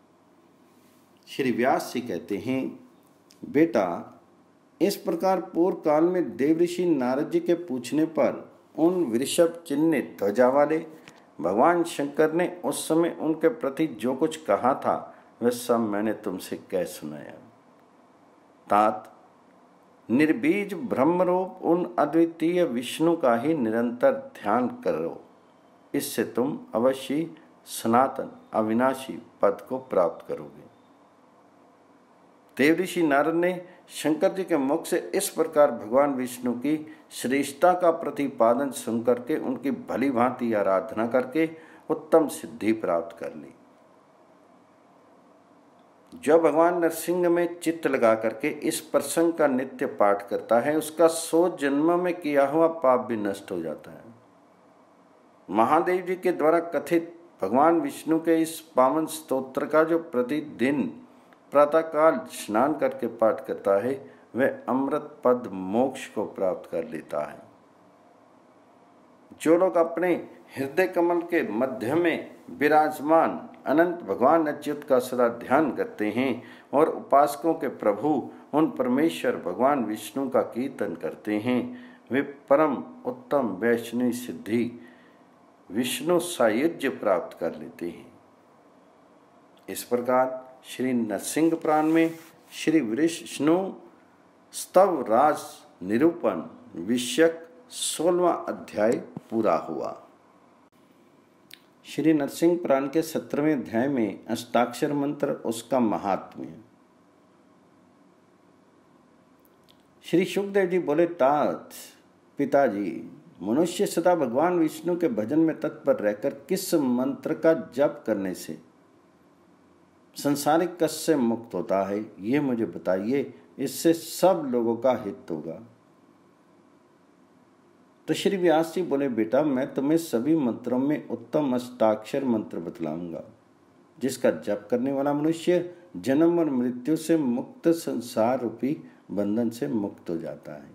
श्री व्यास जी कहते हैं, बेटा, इस प्रकार पूर्व काल में देवऋषि नारद जी के पूछने पर उन वृषभ चिन्हित ध्वजा वाले भगवान शंकर ने उस समय उनके प्रति जो कुछ कहा था वह सब मैंने तुमसे कह सुनाया। तात, निर्बीज ब्रह्मरूप उन अद्वितीय विष्णु का ही निरंतर ध्यान करो, इससे तुम अवश्य सनातन अविनाशी पद को प्राप्त करोगे। देवऋषि नारद ने शंकर जी के मुख से इस प्रकार भगवान विष्णु की श्रेष्ठता का प्रतिपादन सुनकर के उनकी भली भांति आराधना करके उत्तम सिद्धि प्राप्त कर ली। जो भगवान नरसिंह में चित्त लगा करके इस प्रसंग का नित्य पाठ करता है, उसका सौ जन्म में किया हुआ पाप भी नष्ट हो जाता है। महादेव जी के द्वारा कथित भगवान विष्णु के इस पावन स्तोत्र का जो प्रतिदिन प्रातःकाल स्नान करके पाठ करता है वह अमृत पद मोक्ष को प्राप्त कर लेता है। जो लोग अपने हृदय कमल के मध्य में विराजमान अनंत भगवान अच्युत का सदा ध्यान करते हैं और उपासकों के प्रभु उन परमेश्वर भगवान विष्णु का कीर्तन करते हैं, वे परम उत्तम वैष्णवी सिद्धि विष्णु सायुज्य प्राप्त कर लेते हैं। इस प्रकार श्री नरसिंह पुराण में श्री विष्णु स्तव राज निरूपण विषयक सोलहवां अध्याय पूरा हुआ। श्री नरसिंह पुराण के सत्रहवें अध्याय में अष्टाक्षर मंत्र, उसका महात्म्य। श्री सुखदेव जी बोले, तात पिताजी, मनुष्य सदा भगवान विष्णु के भजन में तत्पर रहकर किस मंत्र का जप करने से संसारिक कष्ट से मुक्त होता है, ये मुझे बताइए, इससे सब लोगों का हित होगा। तो श्री व्यास जी बोले, बेटा मैं तुम्हें सभी मंत्रों में उत्तम अष्टाक्षर मंत्र बतलाऊंगा, जिसका जप करने वाला मनुष्य जन्म और मृत्यु से मुक्त संसार रूपी बंधन से मुक्त हो जाता है।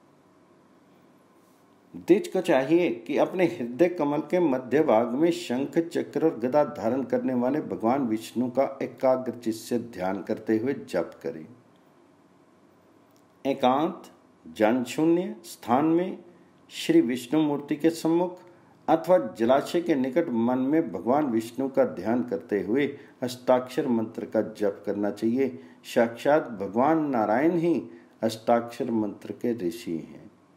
द्विज को चाहिए कि अपने हृदय कमल के मध्य भाग में शंख चक्र और गदा धारण करने वाले भगवान विष्णु का एकाग्र चित्त से ध्यान करते हुए जप करें। एकांत जन शून्य स्थान में श्री विष्णु मूर्ति के सम्मुख अथवा जलाशय के निकट मन में भगवान विष्णु का ध्यान करते हुए अष्टाक्षर मंत्र का जप करना चाहिए। साक्षात भगवान नारायण ही अष्टाक्षर मंत्र के ऋषि हैं।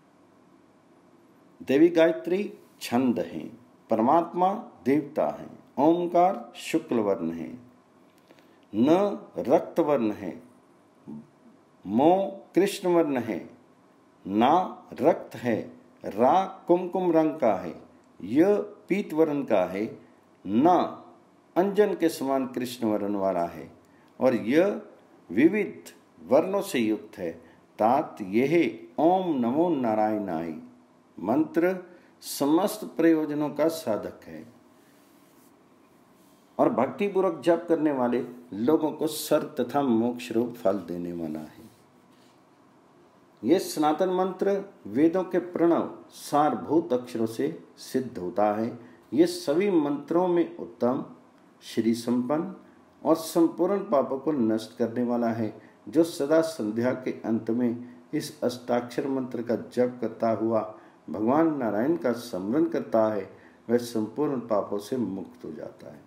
देवी गायत्री छंद है, परमात्मा देवता है, ओंकार शुक्ल वर्ण है, न रक्त वर्ण है, मो कृष्ण वर्ण है, ना रक्त है, रा कुमकुम रंग का है, य पीत वर्ण का है, ना अंजन के समान कृष्ण वर्ण वाला है और यह विविध वर्णों से युक्त है। तात यह ओम नमो नारायणाय मंत्र समस्त प्रयोजनों का साधक है और भक्ति पूर्वक जप करने वाले लोगों को स्वर्ग तथा मोक्ष रूप फल देने वाला है। यह सनातन मंत्र वेदों के प्रणव सारभूत अक्षरों से सिद्ध होता है। ये सभी मंत्रों में उत्तम, श्री संपन्न और संपूर्ण पापों को नष्ट करने वाला है। जो सदा संध्या के अंत में इस अष्टाक्षर मंत्र का जप करता हुआ भगवान नारायण का स्मरण करता है वह संपूर्ण पापों से मुक्त हो जाता है।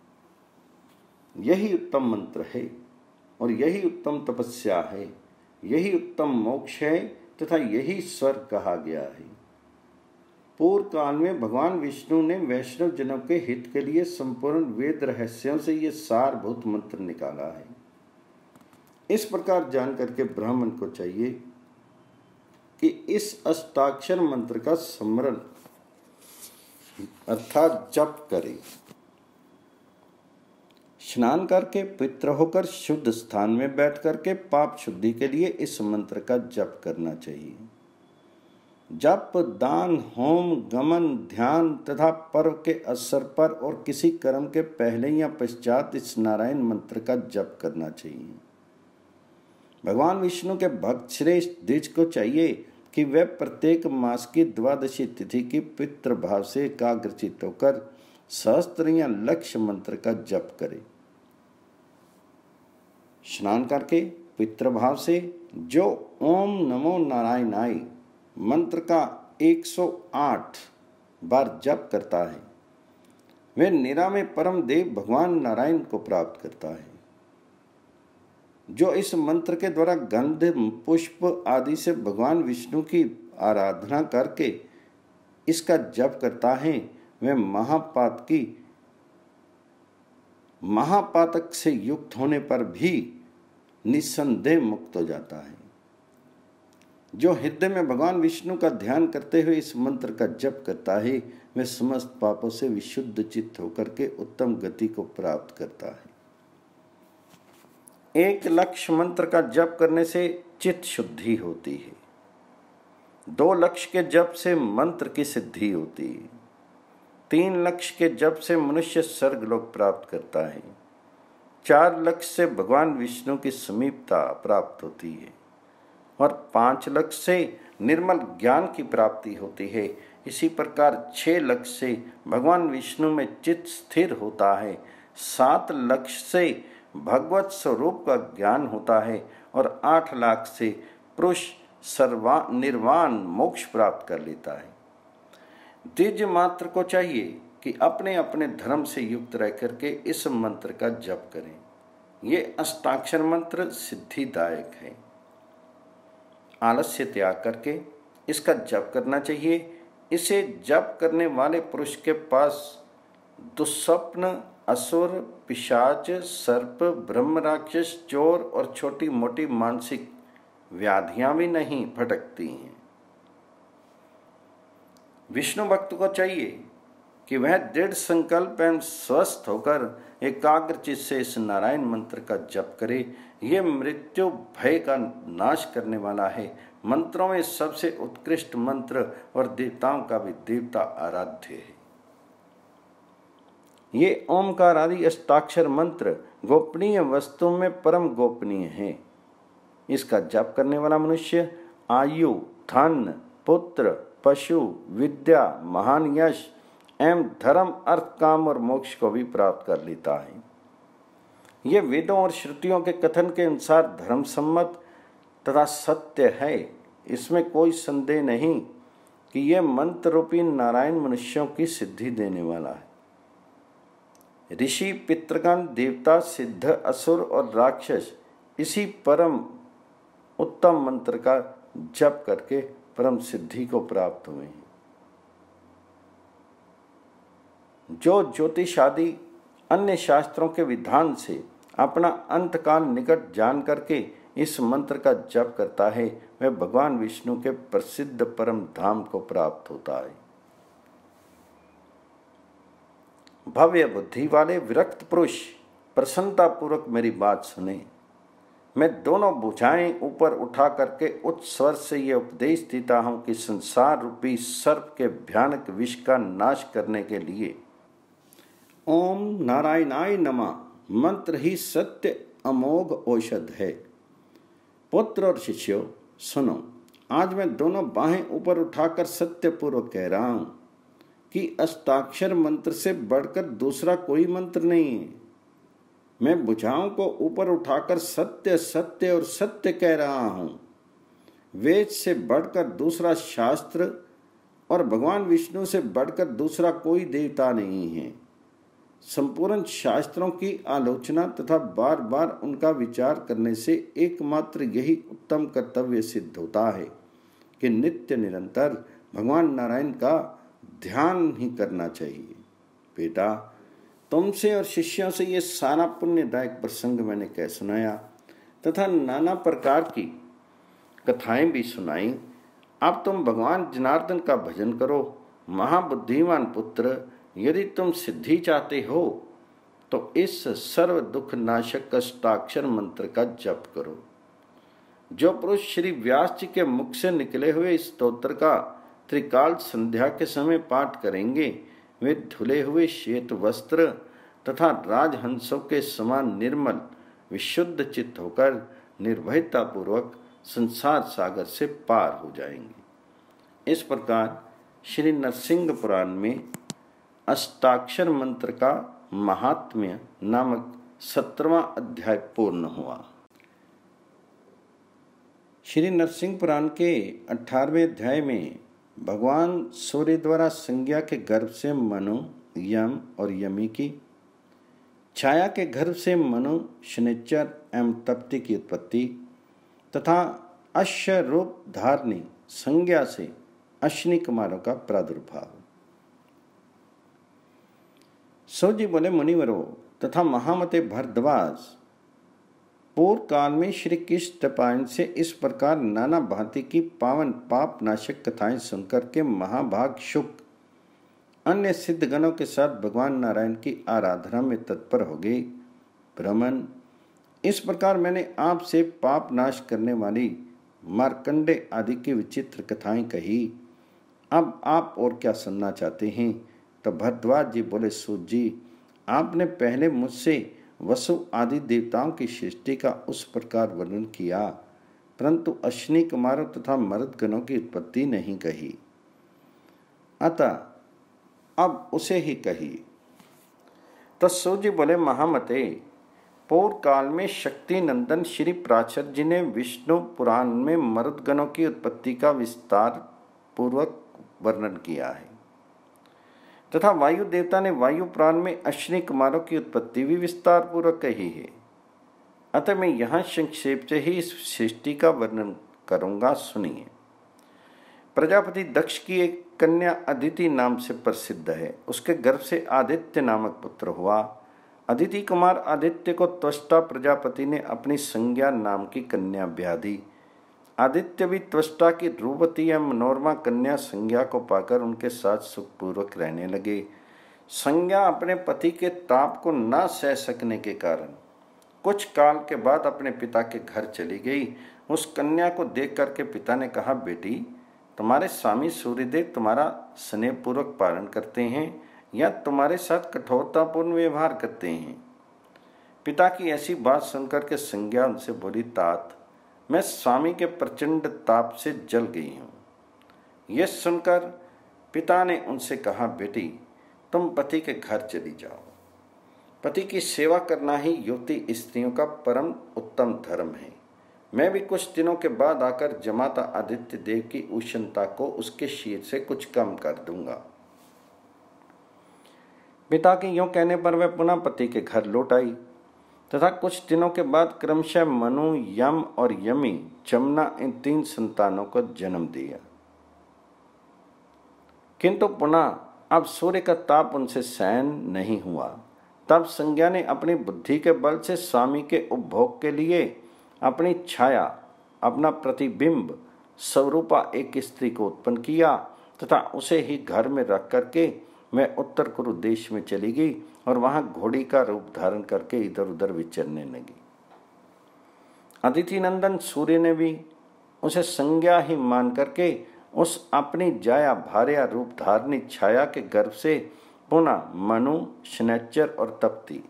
यही उत्तम मंत्र है और यही उत्तम तपस्या है, यही उत्तम मोक्ष है तथा यही स्वर्ग कहा गया है। पूर्व काल में भगवान विष्णु ने वैष्णव जनों के हित के लिए संपूर्ण वेद रहस्यों से ये सारभूत मंत्र निकाला है। इस प्रकार जान करके ब्राह्मण को चाहिए कि इस अष्टाक्षर मंत्र का स्मरण अर्थात जप करे। स्नान करके पवित्र होकर शुद्ध स्थान में बैठ करके पाप शुद्धि के लिए इस मंत्र का जप करना चाहिए। जप, दान, होम, गमन, ध्यान तथा पर्व के अवसर पर और किसी कर्म के पहले या पश्चात इस नारायण मंत्र का जप करना चाहिए। भगवान विष्णु के भक्त श्रेष्ठ द्विज को चाहिए कि वे प्रत्येक मास की द्वादशी तिथि की पितृ भाव से एकाग्रचित होकर सहस्त्र या लक्ष्य मंत्र का जप करें। स्नान करके पितृभाव से जो ओम नमो नारायणाय मंत्र का एक सौ आठ बार जप करता है वह निरामय परम देव भगवान नारायण को प्राप्त करता है। जो इस मंत्र के द्वारा गंध, पुष्प आदि से भगवान विष्णु की आराधना करके इसका जप करता है वह महापात की महापातक से युक्त होने पर भी निस्संदेह मुक्त हो जाता है। जो हृदय में भगवान विष्णु का ध्यान करते हुए इस मंत्र का जप करता है वह समस्त पापों से विशुद्ध चित्त होकर के उत्तम गति को प्राप्त करता है। एक लक्ष्य मंत्र का जप करने से चित्त शुद्धि होती है। दो लक्ष्य के जप से मंत्र की सिद्धि होती है। तीन लक्ष्य के जप से मनुष्य स्वर्गलोक प्राप्त करता है। चार लक्ष्य से भगवान विष्णु की समीपता प्राप्त होती है और पांच लक्ष्य से निर्मल ज्ञान की प्राप्ति होती है। इसी प्रकार छह लक्ष्य से भगवान विष्णु में चित्त स्थिर होता है। सात लक्ष्य से भगवत स्वरूप का ज्ञान होता है और आठ लाख से पुरुष सर्वा निर्वाण मोक्ष प्राप्त कर लेता है। द्विज मात्र को चाहिए कि अपने अपने धर्म से युक्त रह करके इस मंत्र का जप करें। ये अष्टाक्षर मंत्र सिद्धिदायक है। आलस्य त्याग करके इसका जप करना चाहिए। इसे जप करने वाले पुरुष के पास दुस्वप्न, असुर, पिशाच, सर्प, ब्रह्म राक्षस, चोर और छोटी मोटी मानसिक व्याधियां भी नहीं भटकती हैं। विष्णु भक्त को चाहिए कि वह दृढ़ संकल्प एवं स्वस्थ होकर एकाग्रचित से इस नारायण मंत्र का जप करे। यह मृत्यु भय का नाश करने वाला है। मंत्रों में सबसे उत्कृष्ट मंत्र और देवताओं का भी देवता आराध्य है। ये ओमकार आदि अष्टाक्षर मंत्र गोपनीय वस्तुओं में परम गोपनीय है। इसका जप करने वाला मनुष्य आयु, धन, पुत्र, पशु, विद्या, महान यश एवं धर्म, अर्थ, काम और मोक्ष को भी प्राप्त कर लेता है। ये वेदों और श्रुतियों के कथन के अनुसार धर्म सम्मत तथा सत्य है। इसमें कोई संदेह नहीं कि यह मंत्र रूपी नारायण मनुष्यों की सिद्धि देने वाला है। ऋषि, पितृगण, देवता, सिद्ध, असुर और राक्षस इसी परम उत्तम मंत्र का जप करके परम सिद्धि को प्राप्त हुए हैं। जो ज्योतिष आदि अन्य शास्त्रों के विधान से अपना अंतकाल निकट जान करके इस मंत्र का जप करता है, वह भगवान विष्णु के प्रसिद्ध परम धाम को प्राप्त होता है। भव्य बुद्धि वाले विरक्त पुरुष प्रसन्नता पूर्वक मेरी बात सुने। मैं दोनों भुजाएं ऊपर उठा करके उच्च स्वर से यह उपदेश देता हूं कि संसार रूपी सर्प के भयानक विष का नाश करने के लिए ओम नारायणाय नमः मंत्र ही सत्य अमोघ औषध है। पुत्र और शिष्यों सुनो, आज मैं दोनों बाहें ऊपर उठाकर सत्यपूर्वक कह रहा हूं कि अष्टाक्षर मंत्र से बढ़कर दूसरा कोई मंत्र नहीं है। मैं भुजाओं को ऊपर उठाकर सत्य सत्य और सत्य कह रहा हूं। वेद से बढ़कर दूसरा शास्त्र और भगवान विष्णु से बढ़कर दूसरा कोई देवता नहीं है। संपूर्ण शास्त्रों की आलोचना तथा बार बार उनका विचार करने से एकमात्र यही उत्तम कर्तव्य सिद्ध होता है कि नित्य निरंतर भगवान नारायण का ध्यान ही करना चाहिए। बेटा, तुमसे और शिष्यों से ये सारा पुण्यदायक प्रसंग मैंने कह सुनाया तथा नाना प्रकार की कथाएं भी सुनाई। अब तुम भगवान जनार्दन का भजन करो। महाबुद्धिमान पुत्र, यदि तुम सिद्धि चाहते हो तो इस सर्व दुख नाशक अष्टाक्षर मंत्र का जप करो। जो पुरुष श्री व्यास जी के मुख से निकले हुए इस स्तोत्र का त्रिकाल संध्या के समय पाठ करेंगे, वे धुले हुए श्वेत वस्त्र तथा राजहंसों के समान निर्मल विशुद्ध चित्त होकर निर्भयता पूर्वक संसार सागर से पार हो जाएंगे। इस प्रकार श्री नरसिंह पुराण में अष्टाक्षर मंत्र का महात्म्य नामक सत्रहवां अध्याय पूर्ण हुआ। श्री नरसिंह पुराण के अठारहवें अध्याय में भगवान सूर्य द्वारा संज्ञा के गर्भ से मनु, यम और यमी की, छाया के गर्भ से मनु, शनिचर एवं तप्ति की उत्पत्ति तथा अश्व रूप धारणी संज्ञा से अश्विनी कुमारों का प्रादुर्भाव। सो जी बोले, मुनिवरों तथा महामते भरद्वाज, पूर्व काल में श्री कृष्ण तपायन से इस प्रकार नाना भांति की पावन पाप नाशक कथाएं सुनकर के महाभाग शुक अन्य सिद्ध गणों के साथ भगवान नारायण की आराधना में तत्पर हो गए। ब्राह्मण, इस प्रकार मैंने आपसे पाप नाश करने वाली मार्कंडे आदि की विचित्र कथाएं कही। अब आप और क्या सुनना चाहते हैं? तो भरद्वाज जी बोले, सूत जी, आपने पहले मुझसे वसु आदि देवताओं की सृष्टि का उस प्रकार वर्णन किया, परंतु अश्विनी कुमारों तथा मर्द गणों की उत्पत्ति नहीं कही, अतः अब उसे ही कहिए। तो सूत जी बोले, महामते, पूर्व काल में शक्ति नंदन श्री प्राचर जी ने विष्णु पुराण में मरुदगणों की उत्पत्ति का विस्तार पूर्वक वर्णन किया है, तथा वायु देवता ने वायु पुराण में अश्विनी कुमारों की उत्पत्ति भी विस्तार पूर्वक कही है। अतः मैं यहाँ संक्षेप से ही इस सृष्टि का वर्णन करूंगा, सुनिए। प्रजापति दक्ष की एक कन्या अदिति नाम से प्रसिद्ध है। उसके गर्भ से आदित्य नामक पुत्र हुआ। अदिति कुमार आदित्य को त्वष्टा प्रजापति ने अपनी संज्ञा नाम की कन्या ब्याह दी। आदित्य भी त्वष्टा की रूपवती या मनोरमा कन्या संज्ञा को पाकर उनके साथ सुखपूर्वक रहने लगे। संज्ञा अपने पति के ताप को न सह सकने के कारण कुछ काल के बाद अपने पिता के घर चली गई। उस कन्या को देख करके पिता ने कहा, बेटी, तुम्हारे स्वामी सूर्यदेव तुम्हारा स्नेहपूर्वक पालन करते हैं या तुम्हारे साथ कठोरतापूर्ण व्यवहार करते हैं। पिता की ऐसी बात सुनकर के संज्ञा उनसे बोली, तात, मैं स्वामी के प्रचंड ताप से जल गई हूँ। यह सुनकर पिता ने उनसे कहा, बेटी, तुम पति के घर चली जाओ। पति की सेवा करना ही युवती स्त्रियों का परम उत्तम धर्म है। मैं भी कुछ दिनों के बाद आकर जमाता आदित्य देव की उष्णता को उसके शीर से कुछ कम कर दूंगा। पिता के यूं कहने पर वह पुनः पति के घर लौट आई तथा कुछ दिनों के बाद क्रमशः मनु, यम और यमी, जमुना इन तीन संतानों को जन्म दिया। किंतु पुनः अब सूर्य का ताप उनसे सहन नहीं हुआ। तब संज्ञा ने अपनी बुद्धि के बल से स्वामी के उपभोग के लिए अपनी छाया, अपना प्रतिबिंब स्वरूपा एक स्त्री को उत्पन्न किया तथा उसे ही घर में रख करके मैं उत्तर कुरु देश में चली गई और वहां घोड़ी का रूप धारण करके इधर उधर विचरने लगी। अदिति नंदन सूर्य ने भी उसे संज्ञा ही मान करके उस अपनी जाया भार्या रूप धारणी छाया के गर्भ से पुनः मनु, शनैचर और तप्ती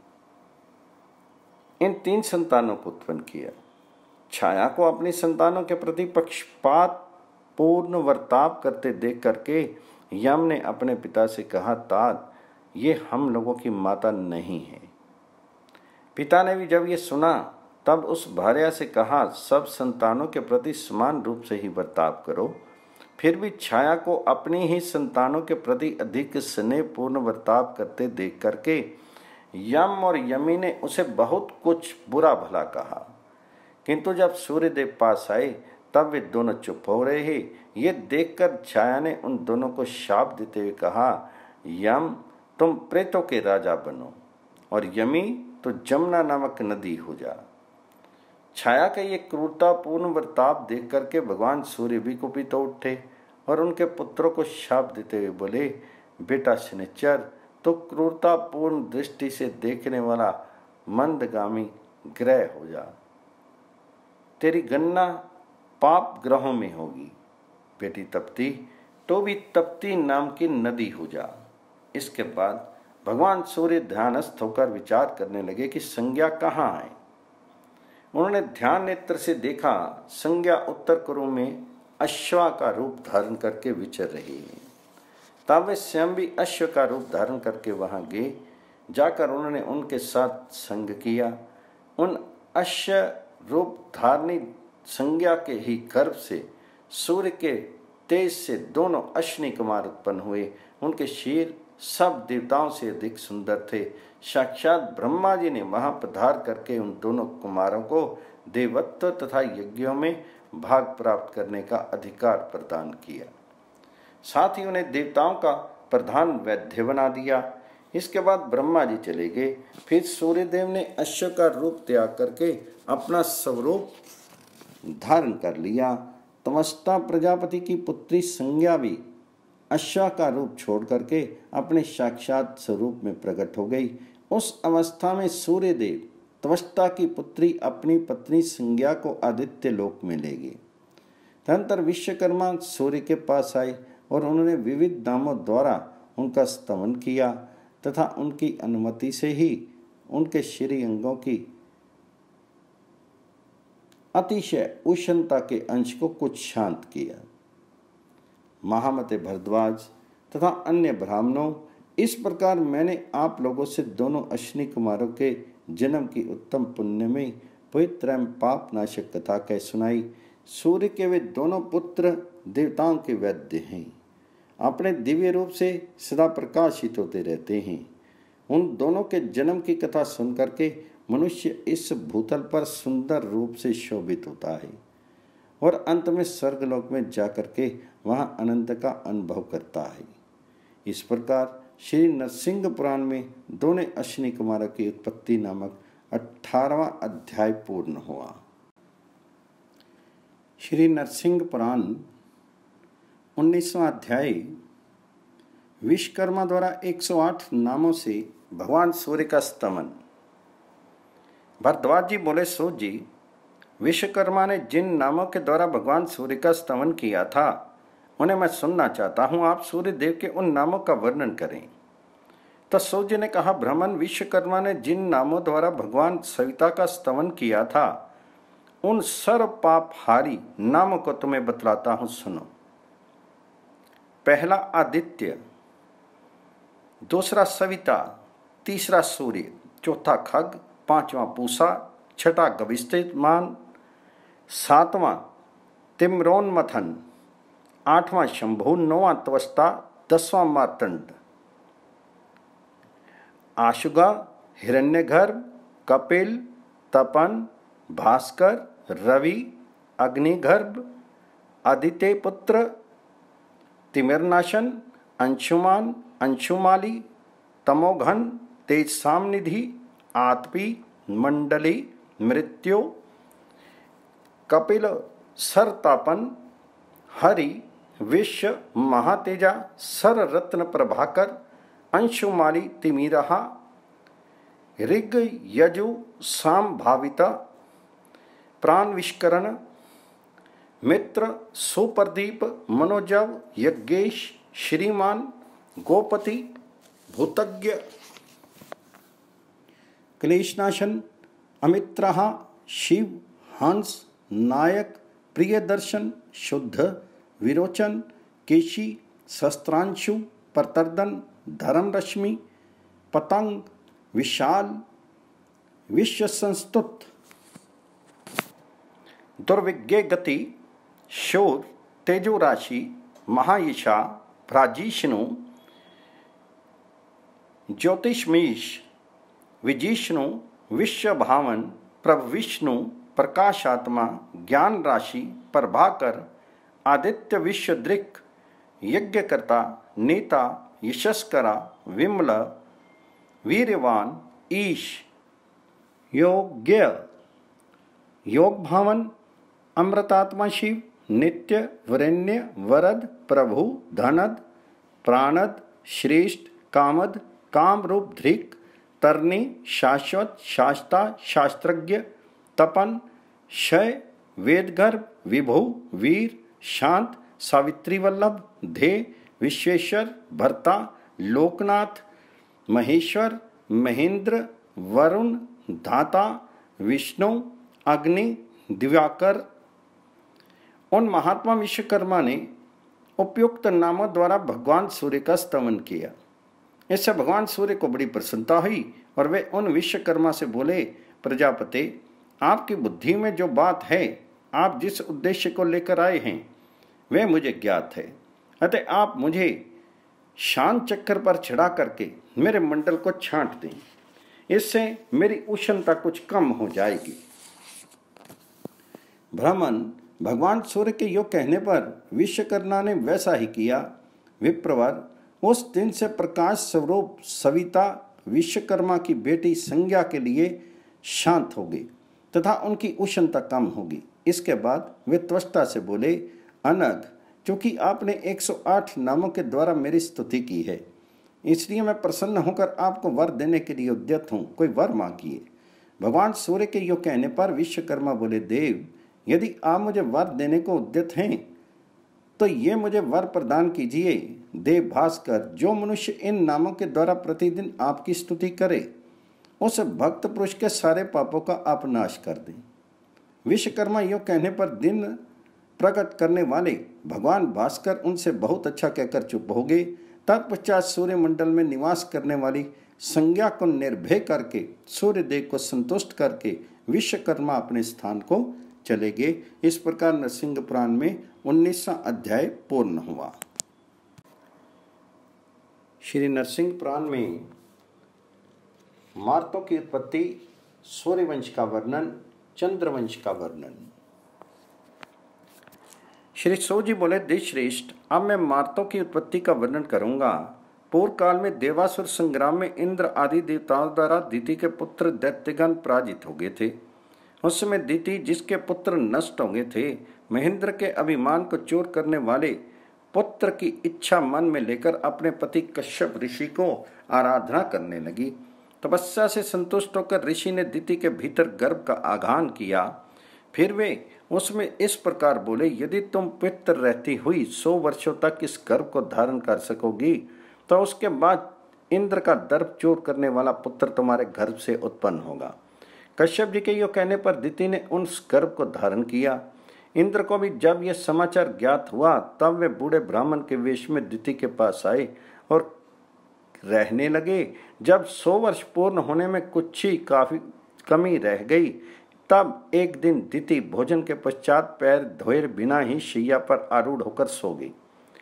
इन तीन संतानों को उत्पन्न किया। छाया को अपनी संतानों के प्रति पक्षपात पूर्ण वर्ताव करते देख करके यम ने अपने पिता से कहा, तात, ये हम लोगों की माता नहीं है। पिता ने भी जब ये सुना तब उस भार्या से कहा, सब संतानों के प्रति समान रूप से ही बर्ताव करो। फिर भी छाया को अपनी ही संतानों के प्रति अधिक स्नेहपूर्ण बर्ताव करते देख करके यम और यमी ने उसे बहुत कुछ बुरा भला कहा। किंतु जब सूर्यदेव पास आए तब वे दोनों चुप हो रहे हैं। ये देखकर छाया ने उन दोनों को शाप देते हुए कहा, यम, तुम प्रेतों के राजा बनो और यमी तो जमुना नामक नदी हो जा। छाया का ये क्रूरतापूर्ण बर्ताव देख करके भगवान सूर्य भी कुपित हो उठे और उनके पुत्रों को शाप देते हुए बोले, बेटा शनिचर, तो क्रूरतापूर्ण दृष्टि से देखने वाला मंदगामी ग्रह हो जा। तेरी गणना पाप ग्रहों में होगी। बेटी तप्ती, तो भी तप्ती नाम की नदी हो जा। इसके बाद भगवान सूर्य ध्यानस्थ होकर विचार करने लगे कि संज्ञा कहाँ है। उन्होंने ध्यान नेत्र से देखा, संज्ञा उत्तर कुरु में अश्वा का रूप धारण करके विचर रही है। तब वे स्वयं भी अश्व का रूप धारण करके वहां गए। जाकर उन्होंने उनके साथ संग किया। उन अश्व रूप धारणी संज्ञा के ही गर्भ से सूर्य के तेज से दोनों अश्विनी कुमार उत्पन्न हुए। उनके शीर सब देवताओं से अधिक सुंदर थे। साक्षात ब्रह्मा जी ने वहां पधार करके उन दोनों कुमारों को देवत्व तथा यज्ञों में भाग प्राप्त करने का अधिकार प्रदान किया। साथ ही उन्हें देवताओं का प्रधान वैद्य बना दिया। इसके बाद ब्रह्मा जी चले गए। फिर सूर्यदेव ने अश्व का रूप त्याग करके अपना स्वरूप धारण कर लिया। तमस्ता प्रजापति की पुत्री संज्ञा भी अश्व का रूप छोड़ करके अपने साक्षात स्वरूप में प्रकट हो गई। उस अवस्था में सूर्यदेव त्वष्टा की पुत्री अपनी पत्नी संज्ञा को आदित्य लोक में ले गए। तदंतर विश्वकर्मा सूर्य के पास आए और उन्होंने विविध नामों द्वारा उनका स्तवन किया तथा उनकी अनुमति से ही उनके श्री अंगों की अतिशय उष्णता के अंश को कुछ शांत किया। महामते भरद्वाज तथा अन्य ब्राह्मणों, इस प्रकार मैंने आप लोगों से दोनों अश्विनी कुमारों के जन्म की उत्तम पुण्य में पवित्र एवं पाप नाशक कथा कह सुनाई। सूर्य के वे दोनों पुत्र देवताओं के वैद्य हैं, अपने दिव्य रूप से सदा प्रकाशित होते रहते हैं। उन दोनों के जन्म की कथा सुन करके मनुष्य इस भूतल पर सुंदर रूप से शोभित होता है और अंत में स्वर्गलोक में जाकर के वहां अनंत का अनुभव करता है। इस प्रकार श्री नरसिंह पुराण में दोनों अश्विनी कुमारों की उत्पत्ति नामक अठारहवां अध्याय पूर्ण हुआ। श्री नरसिंह पुराण उन्नीसवां अध्याय विश्वकर्मा द्वारा एक सौ आठ नामों से भगवान सूर्य का स्तमन। भरद्वाज जी बोले, सो जी, विश्वकर्मा ने जिन नामों के द्वारा भगवान सूर्य का स्तमन किया था उन्हें मैं सुनना चाहता हूँ। आप सूर्य देव के उन नामों का वर्णन करें। तो सो जी ने कहा, ब्राह्मण, विश्वकर्मा ने जिन नामों द्वारा भगवान सविता का स्तमन किया था उन सर्व पापहारी नामों को तुम्हें बतलाता हूँ, सुनो। पहला आदित्य, दूसरा सविता, तीसरा सूर्य, चौथा खग, पांचवा पूषा, छठा गविष्ठमान, सातवां तिम्रोन्मथन, आठवां शंभु, नौवां त्वष्टा, दसवां मार्तंड। आशुगा, हिरण्यगर्भ, कपिल, तपन, भास्कर, रवि, अग्निगर्भ, आदित्य पुत्र, तिमिरनाशन, अंशुमान, अंशुमाली, तमोघन, तेज सामनिधि, आत्पी, मंडली, मृत्यु, कपिल, सरतापन, हरि, विश्व, महातेजा, सर रत्न प्रभाकर, अंशुमाली, तिमिरहा, ऋग, यजु, साम भाविता, प्राण विष्करण, मित्र, सुप्रदीप, मनोजव, यज्ञेश, श्रीमान, गोपति, भूतज्ञ, क्लेशनाशन, अमित्रहा, शिव, हंस, नायक, प्रियदर्शन, शुद्ध, विरोचन, केशी, शस्त्रांशु, प्रतर्दन, धर्मरश्मि, पतंग, विशाल, विश्व संस्तुत, दुर्विज्ञ गति, शूर, तेजो राशि, महाईशा, भ्राजिष्णु, ज्योतिषमीश, विजिष्णु, विश्वभावन, प्रभविष्णु, प्रकाशात्मा, ज्ञान राशि, प्रभाकर, आदित्य विश्वदृक्, यज्ञकर्ता, नेता, यशस्करा, विमल, वीरवान, ईश, योग्य, योग भावन, अमृतात्मा शिव, नित्य, वरेण्य, वरद, प्रभु, धनद, प्राणद, श्रेष्ठ, कामद, काम रूप धृक, तरनी, शाश्वत, शास्ता, शास्त्रज्ञ, तपन, क्षय, वेदगर्भ, विभु, वीर, शांत, सावित्री वल्लभ, धे, विश्वेश्वर, भर्ता, लोकनाथ, महेश्वर, महेंद्र, वरुण, धाता, विष्णु, अग्नि, दिव्याकर। उन महात्मा विश्वकर्मा ने उपयुक्त नामों द्वारा भगवान सूर्य का स्तमन किया। इससे भगवान सूर्य को बड़ी प्रसन्नता हुई और वे उन विश्वकर्मा से बोले, प्रजापति, आपकी बुद्धि में जो बात है, आप जिस उद्देश्य को लेकर आए हैं, वे मुझे ज्ञात है। अतः आप मुझे शान चक्कर पर चढ़ा करके मेरे मंडल को छांट दें, इससे मेरी उष्णता कुछ कम हो जाएगी। ब्राह्मण, भगवान सूर्य के योग कहने पर विश्वकर्मा ने वैसा ही किया। विप्रवर, उस दिन से प्रकाश स्वरूप सविता विश्वकर्मा की बेटी संज्ञा के लिए शांत हो गई तथा उनकी उष्णता कम होगी। इसके बाद वे त्वष्टा से बोले, अनघ, चूंकि आपने एक सौ आठ नामों के द्वारा मेरी स्तुति की है, इसलिए मैं प्रसन्न होकर आपको वर देने के लिए उद्यत हूँ, कोई वर मांगिए। भगवान सूर्य के योग कहने पर विश्वकर्मा बोले, देव, यदि आप मुझे वर देने को उद्यत हैं तो ये मुझे वर प्रदान कीजिए। देव भास्कर, जो मनुष्य इन नामों के द्वारा प्रतिदिन आपकी स्तुति करे उस भक्त पुरुष के सारे पापों का आप नाश कर दें। विश्वकर्मा यो कहने पर दिन प्रकट करने वाले भगवान भास्कर उनसे बहुत अच्छा कहकर चुप हो गए। तत्पश्चात सूर्य मंडल में निवास करने वाली संज्ञा को निर्भय करके सूर्य देव को संतुष्ट करके विश्वकर्मा अपने स्थान को चले गए। इस प्रकार नरसिंह पुराण में उन्नीसवां अध्याय पूर्ण हुआ। श्री नरसिंह पुराण में मार्तों की उत्पत्ति, सूर्यवंश का वर्णन, चंद्रवंश का वर्णन। श्री सूत जी बोले, देवश्रेष्ठ, अब मैं मार्तों की उत्पत्ति का वर्णन करूंगा। पूर्व काल में देवासुर संग्राम में इंद्र आदि देवताओं द्वारा दिति के पुत्र दैत्यगण पराजित हो गए थे। उस समय दिति, जिसके पुत्र नष्ट हो गए थे, महेंद्र के अभिमान को चोर करने वाले पुत्र की इच्छा मन में लेकर अपने पति कश्यप ऋषि को आराधना करने लगी। तपस्या से संतुष्ट होकर ऋषि ने दिति के भीतर गर्भ का आघान किया। फिर वे उसमें इस प्रकार बोले, यदि तुम पवित्र रहती हुई सौ वर्षों तक इस गर्भ को धारण कर सकोगी तो उसके बाद इंद्र का दर्प चोर करने वाला पुत्र तुम्हारे गर्भ से उत्पन्न होगा। कश्यप जी के यो कहने पर दिति ने उस गर्भ को धारण किया। इंद्र को भी जब यह समाचार ज्ञात हुआ तब वे बूढ़े ब्राह्मण के वेश में दिति के पास आए और रहने लगे। जब सौ वर्ष पूर्ण होने में कुछ ही काफी कमी रह गई तब एक दिन दिति भोजन के पश्चात पैर धोए बिना ही शैया पर आरूढ़ होकर सो गई।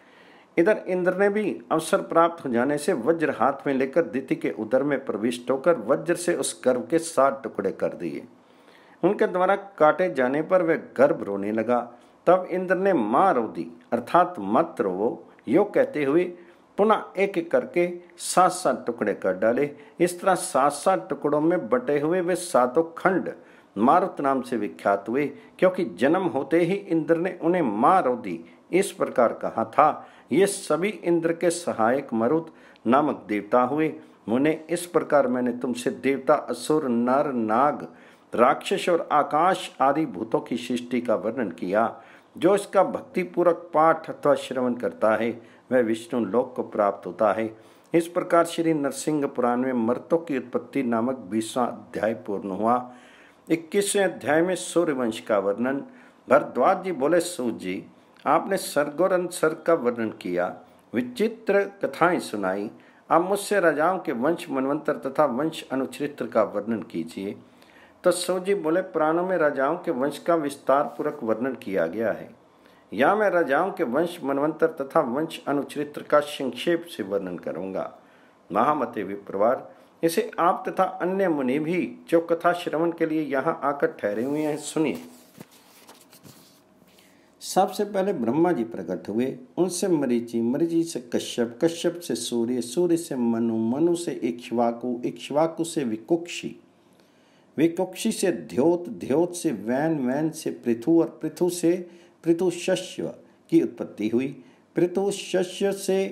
इधर इंद्र ने भी अवसर प्राप्त हो जाने से वज्र हाथ में लेकर दिति के उदर में प्रविष्ट होकर वज्र से उस गर्भ के सात टुकड़े कर दिए। उनके द्वारा काटे जाने पर वह गर्भ रोने लगा। तब इंद्र ने मां रो दी अर्थात मत रोवो यो कहते हुए पुनः एक एक करके सात सात टुकड़े कर डाले। इस तरह सात सात टुकड़ों में बटे हुए वे सातों खंड मारुत नाम से विख्यात हुए, क्योंकि जन्म होते ही इंद्र ने उन्हें मां रो दी इस प्रकार कहा था। ये सभी इंद्र के सहायक मरुत नामक देवता हुए। मुने, इस प्रकार मैंने तुमसे देवता, असुर, नर, नाग, राक्षस और आकाश आदि भूतों की सृष्टि का वर्णन किया। जो इसका भक्ति पूर्वक पाठ अथवा श्रवण करता है वह विष्णु लोक को प्राप्त होता है। इस प्रकार श्री नरसिंह पुराण में मर्तों की उत्पत्ति नामक बीसवां अध्याय पूर्ण हुआ। इक्कीसवें अध्याय में सूर्यवंश का वर्णन। भरद्वाज जी बोले, सूत जी, आपने सर्ग और अनुसर्ग का वर्णन किया, विचित्र कथाएं सुनाई। अब मुझसे राजाओं के वंश, मनवंतर तथा वंश अनुचरित्र का वर्णन कीजिए। तो सूत जी बोले, पुराणों में राजाओं के वंश का विस्तार पूर्वक वर्णन किया गया है। यहाँ मैं राजाओं के वंश, मनवंतर तथा वंश अनुचरित्र का संक्षेप से वर्णन करूंगा। महामते विप्रवार, इसे आप तथा अन्य मुनि भी जो कथा श्रवण के लिए यहाँ आकर ठहरे हुए हैं सुनिए। सबसे पहले ब्रह्मा जी प्रकट हुए, उनसे मरीचि, मरीचि से कश्यप, कश्यप से सूर्य, सूर्य से मनु, मनु से इक्ष्वाकु, इक्ष्वाकु से विकुक्षी, विकुक्षी से द्योत, द्योत से वैन, वैन से पृथु और पृथु से पृथुशस्य की उत्पत्ति हुई। पृथुशस्य से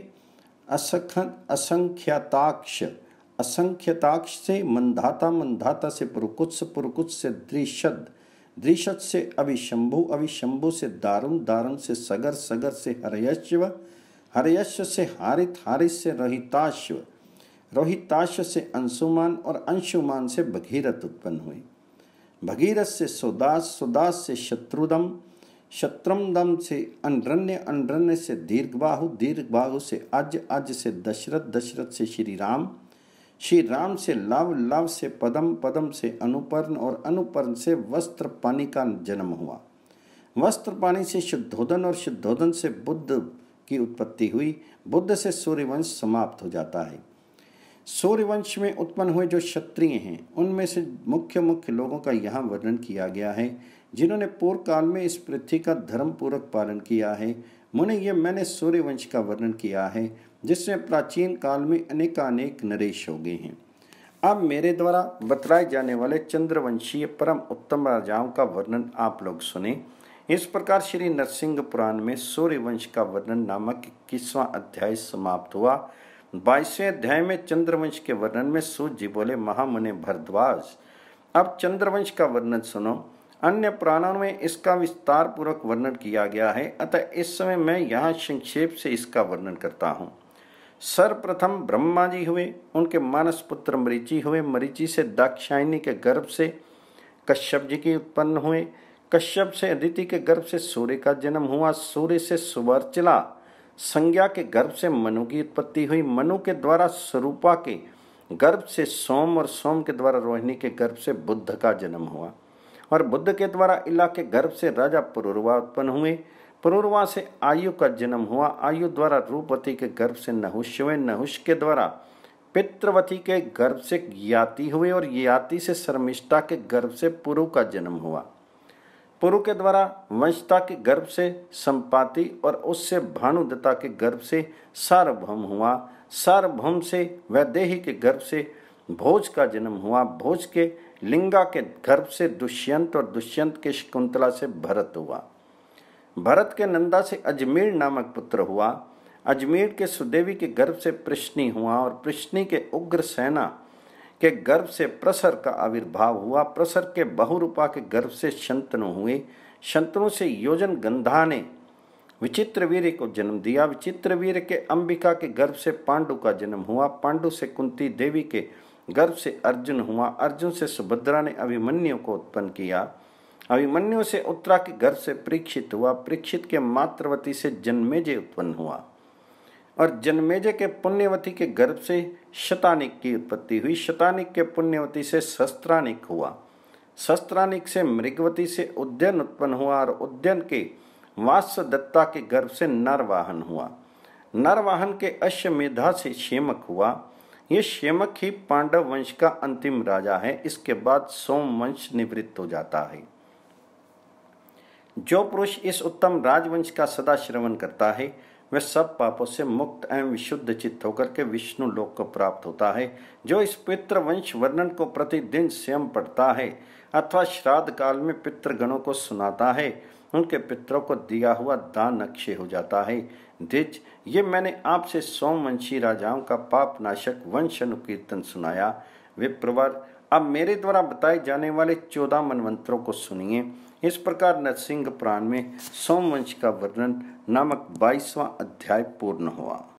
असंख्याताक्ष, असंख्यताक्ष से मंधाता, मंधाता से पुरुकुत्स, पुरुकुत्स से द्रिशद, द्रिशद से अभिशंभु, अभिशंभु से दारुण, दारुण से सगर, सगर से हरयश्व, हरयश्व से हारित, हारित से रोहिताश्व, रोहिताश्व से अंशुमान और अंशुमान से भगीरथ उत्पन्न हुए। भगीरथ से सुदास, सुदास से शत्रुदम, शत्रुदम से अनरण्य, अनरण्य से दीर्घबाहु, दीर्घबाहु से अज, अज से दशरथ, दशरथ से श्री राम, श्री राम से लव, लव से पदम, पदम से अनुपर्ण और अनुपर्ण से वस्त्र पानी का जन्म हुआ। वस्त्र पानी से शुद्धोदन और शुद्धोदन से बुद्ध की उत्पत्ति हुई। बुद्ध से सूर्यवंश समाप्त हो जाता है। सूर्यवंश में उत्पन्न हुए जो क्षत्रिय हैं उनमें से मुख्य मुख्य लोगों का यहाँ वर्णन किया गया है, जिन्होंने पूर्व काल में इस पृथ्वी का धर्म पूर्वक पालन किया है। मुने, ये मैंने सूर्यवंश का वर्णन किया है जिसमें प्राचीन काल में अनेकानेक नरेश हो गए हैं। अब मेरे द्वारा बतलाए जाने वाले चंद्रवंशीय परम उत्तम राजाओं का वर्णन आप लोग सुने। इस प्रकार श्री नरसिंह पुराण में सूर्यवंश का वर्णन नामक इक्कीसवां अध्याय समाप्त हुआ। बाईसवें अध्याय में चंद्रवंश के वर्णन में सूत जी बोले, महामुने भरद्वाज, अब चंद्रवंश का वर्णन सुनो। अन्य पुराणों में इसका विस्तार पूर्वक वर्णन किया गया है, अतः इस समय मैं यहाँ संक्षेप से इसका वर्णन करता हूँ। सर्वप्रथम ब्रह्मा जी हुए, उनके मानस पुत्र मरीचि हुए, मरीचि से दाक्षायणी के गर्भ से कश्यप जी की उत्पन्न हुए, कश्यप से अदिति के गर्भ से सूर्य का जन्म हुआ, सूर्य से सुवर्चला संज्ञा के गर्भ से मनु की उत्पत्ति हुई, मनु के द्वारा स्वरूपा के गर्भ से सोम और सोम के द्वारा रोहिणी के गर्भ से बुद्ध का जन्म हुआ और बुद्ध के द्वारा इला के गर्भ से राजा पुरुरवा उत्पन्न हुए, पुरुरवा से आयु का जन्म हुआ, आयु द्वारा रूपवती के गर्भ से नहुष हुए, नहुष के द्वारा पितृवती के गर्भ से याति हुए और याति से शर्मिष्ठा के गर्भ से पुरु का जन्म हुआ, पुरु के द्वारा वंशता के गर्भ से संपाति और उससे भानुदत्ता के गर्भ से सार्वभौम हुआ, सार्वभौम से वैदेही के गर्भ से भोज का जन्म हुआ, भोज के लिंगा के गर्भ से दुष्यंत और दुष्यंत के शकुंतला से भरत हुआ, भरत के नंदा से अजमेर नामक पुत्र हुआ, अजमेर के सुदेवी के गर्भ से प्रश्नी हुआ और प्रश्नी के उग्र सेना के गर्भ से प्रसर का आविर्भाव हुआ, प्रसर के बहुरूपा के गर्भ से शंतनु हुए, शंतनु से योजन गंधा ने विचित्रवीर्य को जन्म दिया, विचित्रवीर्य के अंबिका के गर्भ से पांडु का जन्म हुआ, पांडु से कुंती देवी के गर्भ से अर्जुन हुआ, अर्जुन से सुभद्रा ने अभिमन्यु को उत्पन्न किया, अभिमन्यु से उत्तरा के गर्भ से परीक्षित हुआ, परीक्षित के मातृवती से जन्मेजय उत्पन्न हुआ और जन्मेजय के पुण्यवती के गर्भ से शतानिक की उत्पत्ति हुई, शतानिक के पुण्यवती से शस्त्रानिक हुआ, शस्त्रानिक से मृगवती से उद्यन उत्पन्न हुआ और उद्यन के वात्सदत्ता के गर्भ से नरवाहन हुआ, नरवाहन के अश्वमेधा से क्षेमक हुआ, ये क्षेमक ही पांडव वंश का अंतिम राजा है, इसके बाद सोम वंश निवृत्त हो जाता है। जो पुरुष इस उत्तम राजवंश का सदा श्रवण करता है वह सब पापों से मुक्त एवं विशुद्ध चित्त होकर के विष्णु लोक को प्राप्त होता है। जो इस पितृ वंश वर्णन को प्रतिदिन स्वयं पढ़ता है अथवा श्राद्ध काल में पितृगणों को सुनाता है, उनके पितरों को दिया हुआ दान अक्षय हो जाता है। द्विज, ये मैंने आपसे सोमवंशी राजाओं का पाप नाशक वंश अनुकीर्तन सुनाया। विप्रवर, अब मेरे द्वारा बताए जाने वाले चौदह मनवंतरों को सुनिए। इस प्रकार नरसिंह पुराण में सोमवंश का वर्णन नामक बाईसवां अध्याय पूर्ण हुआ।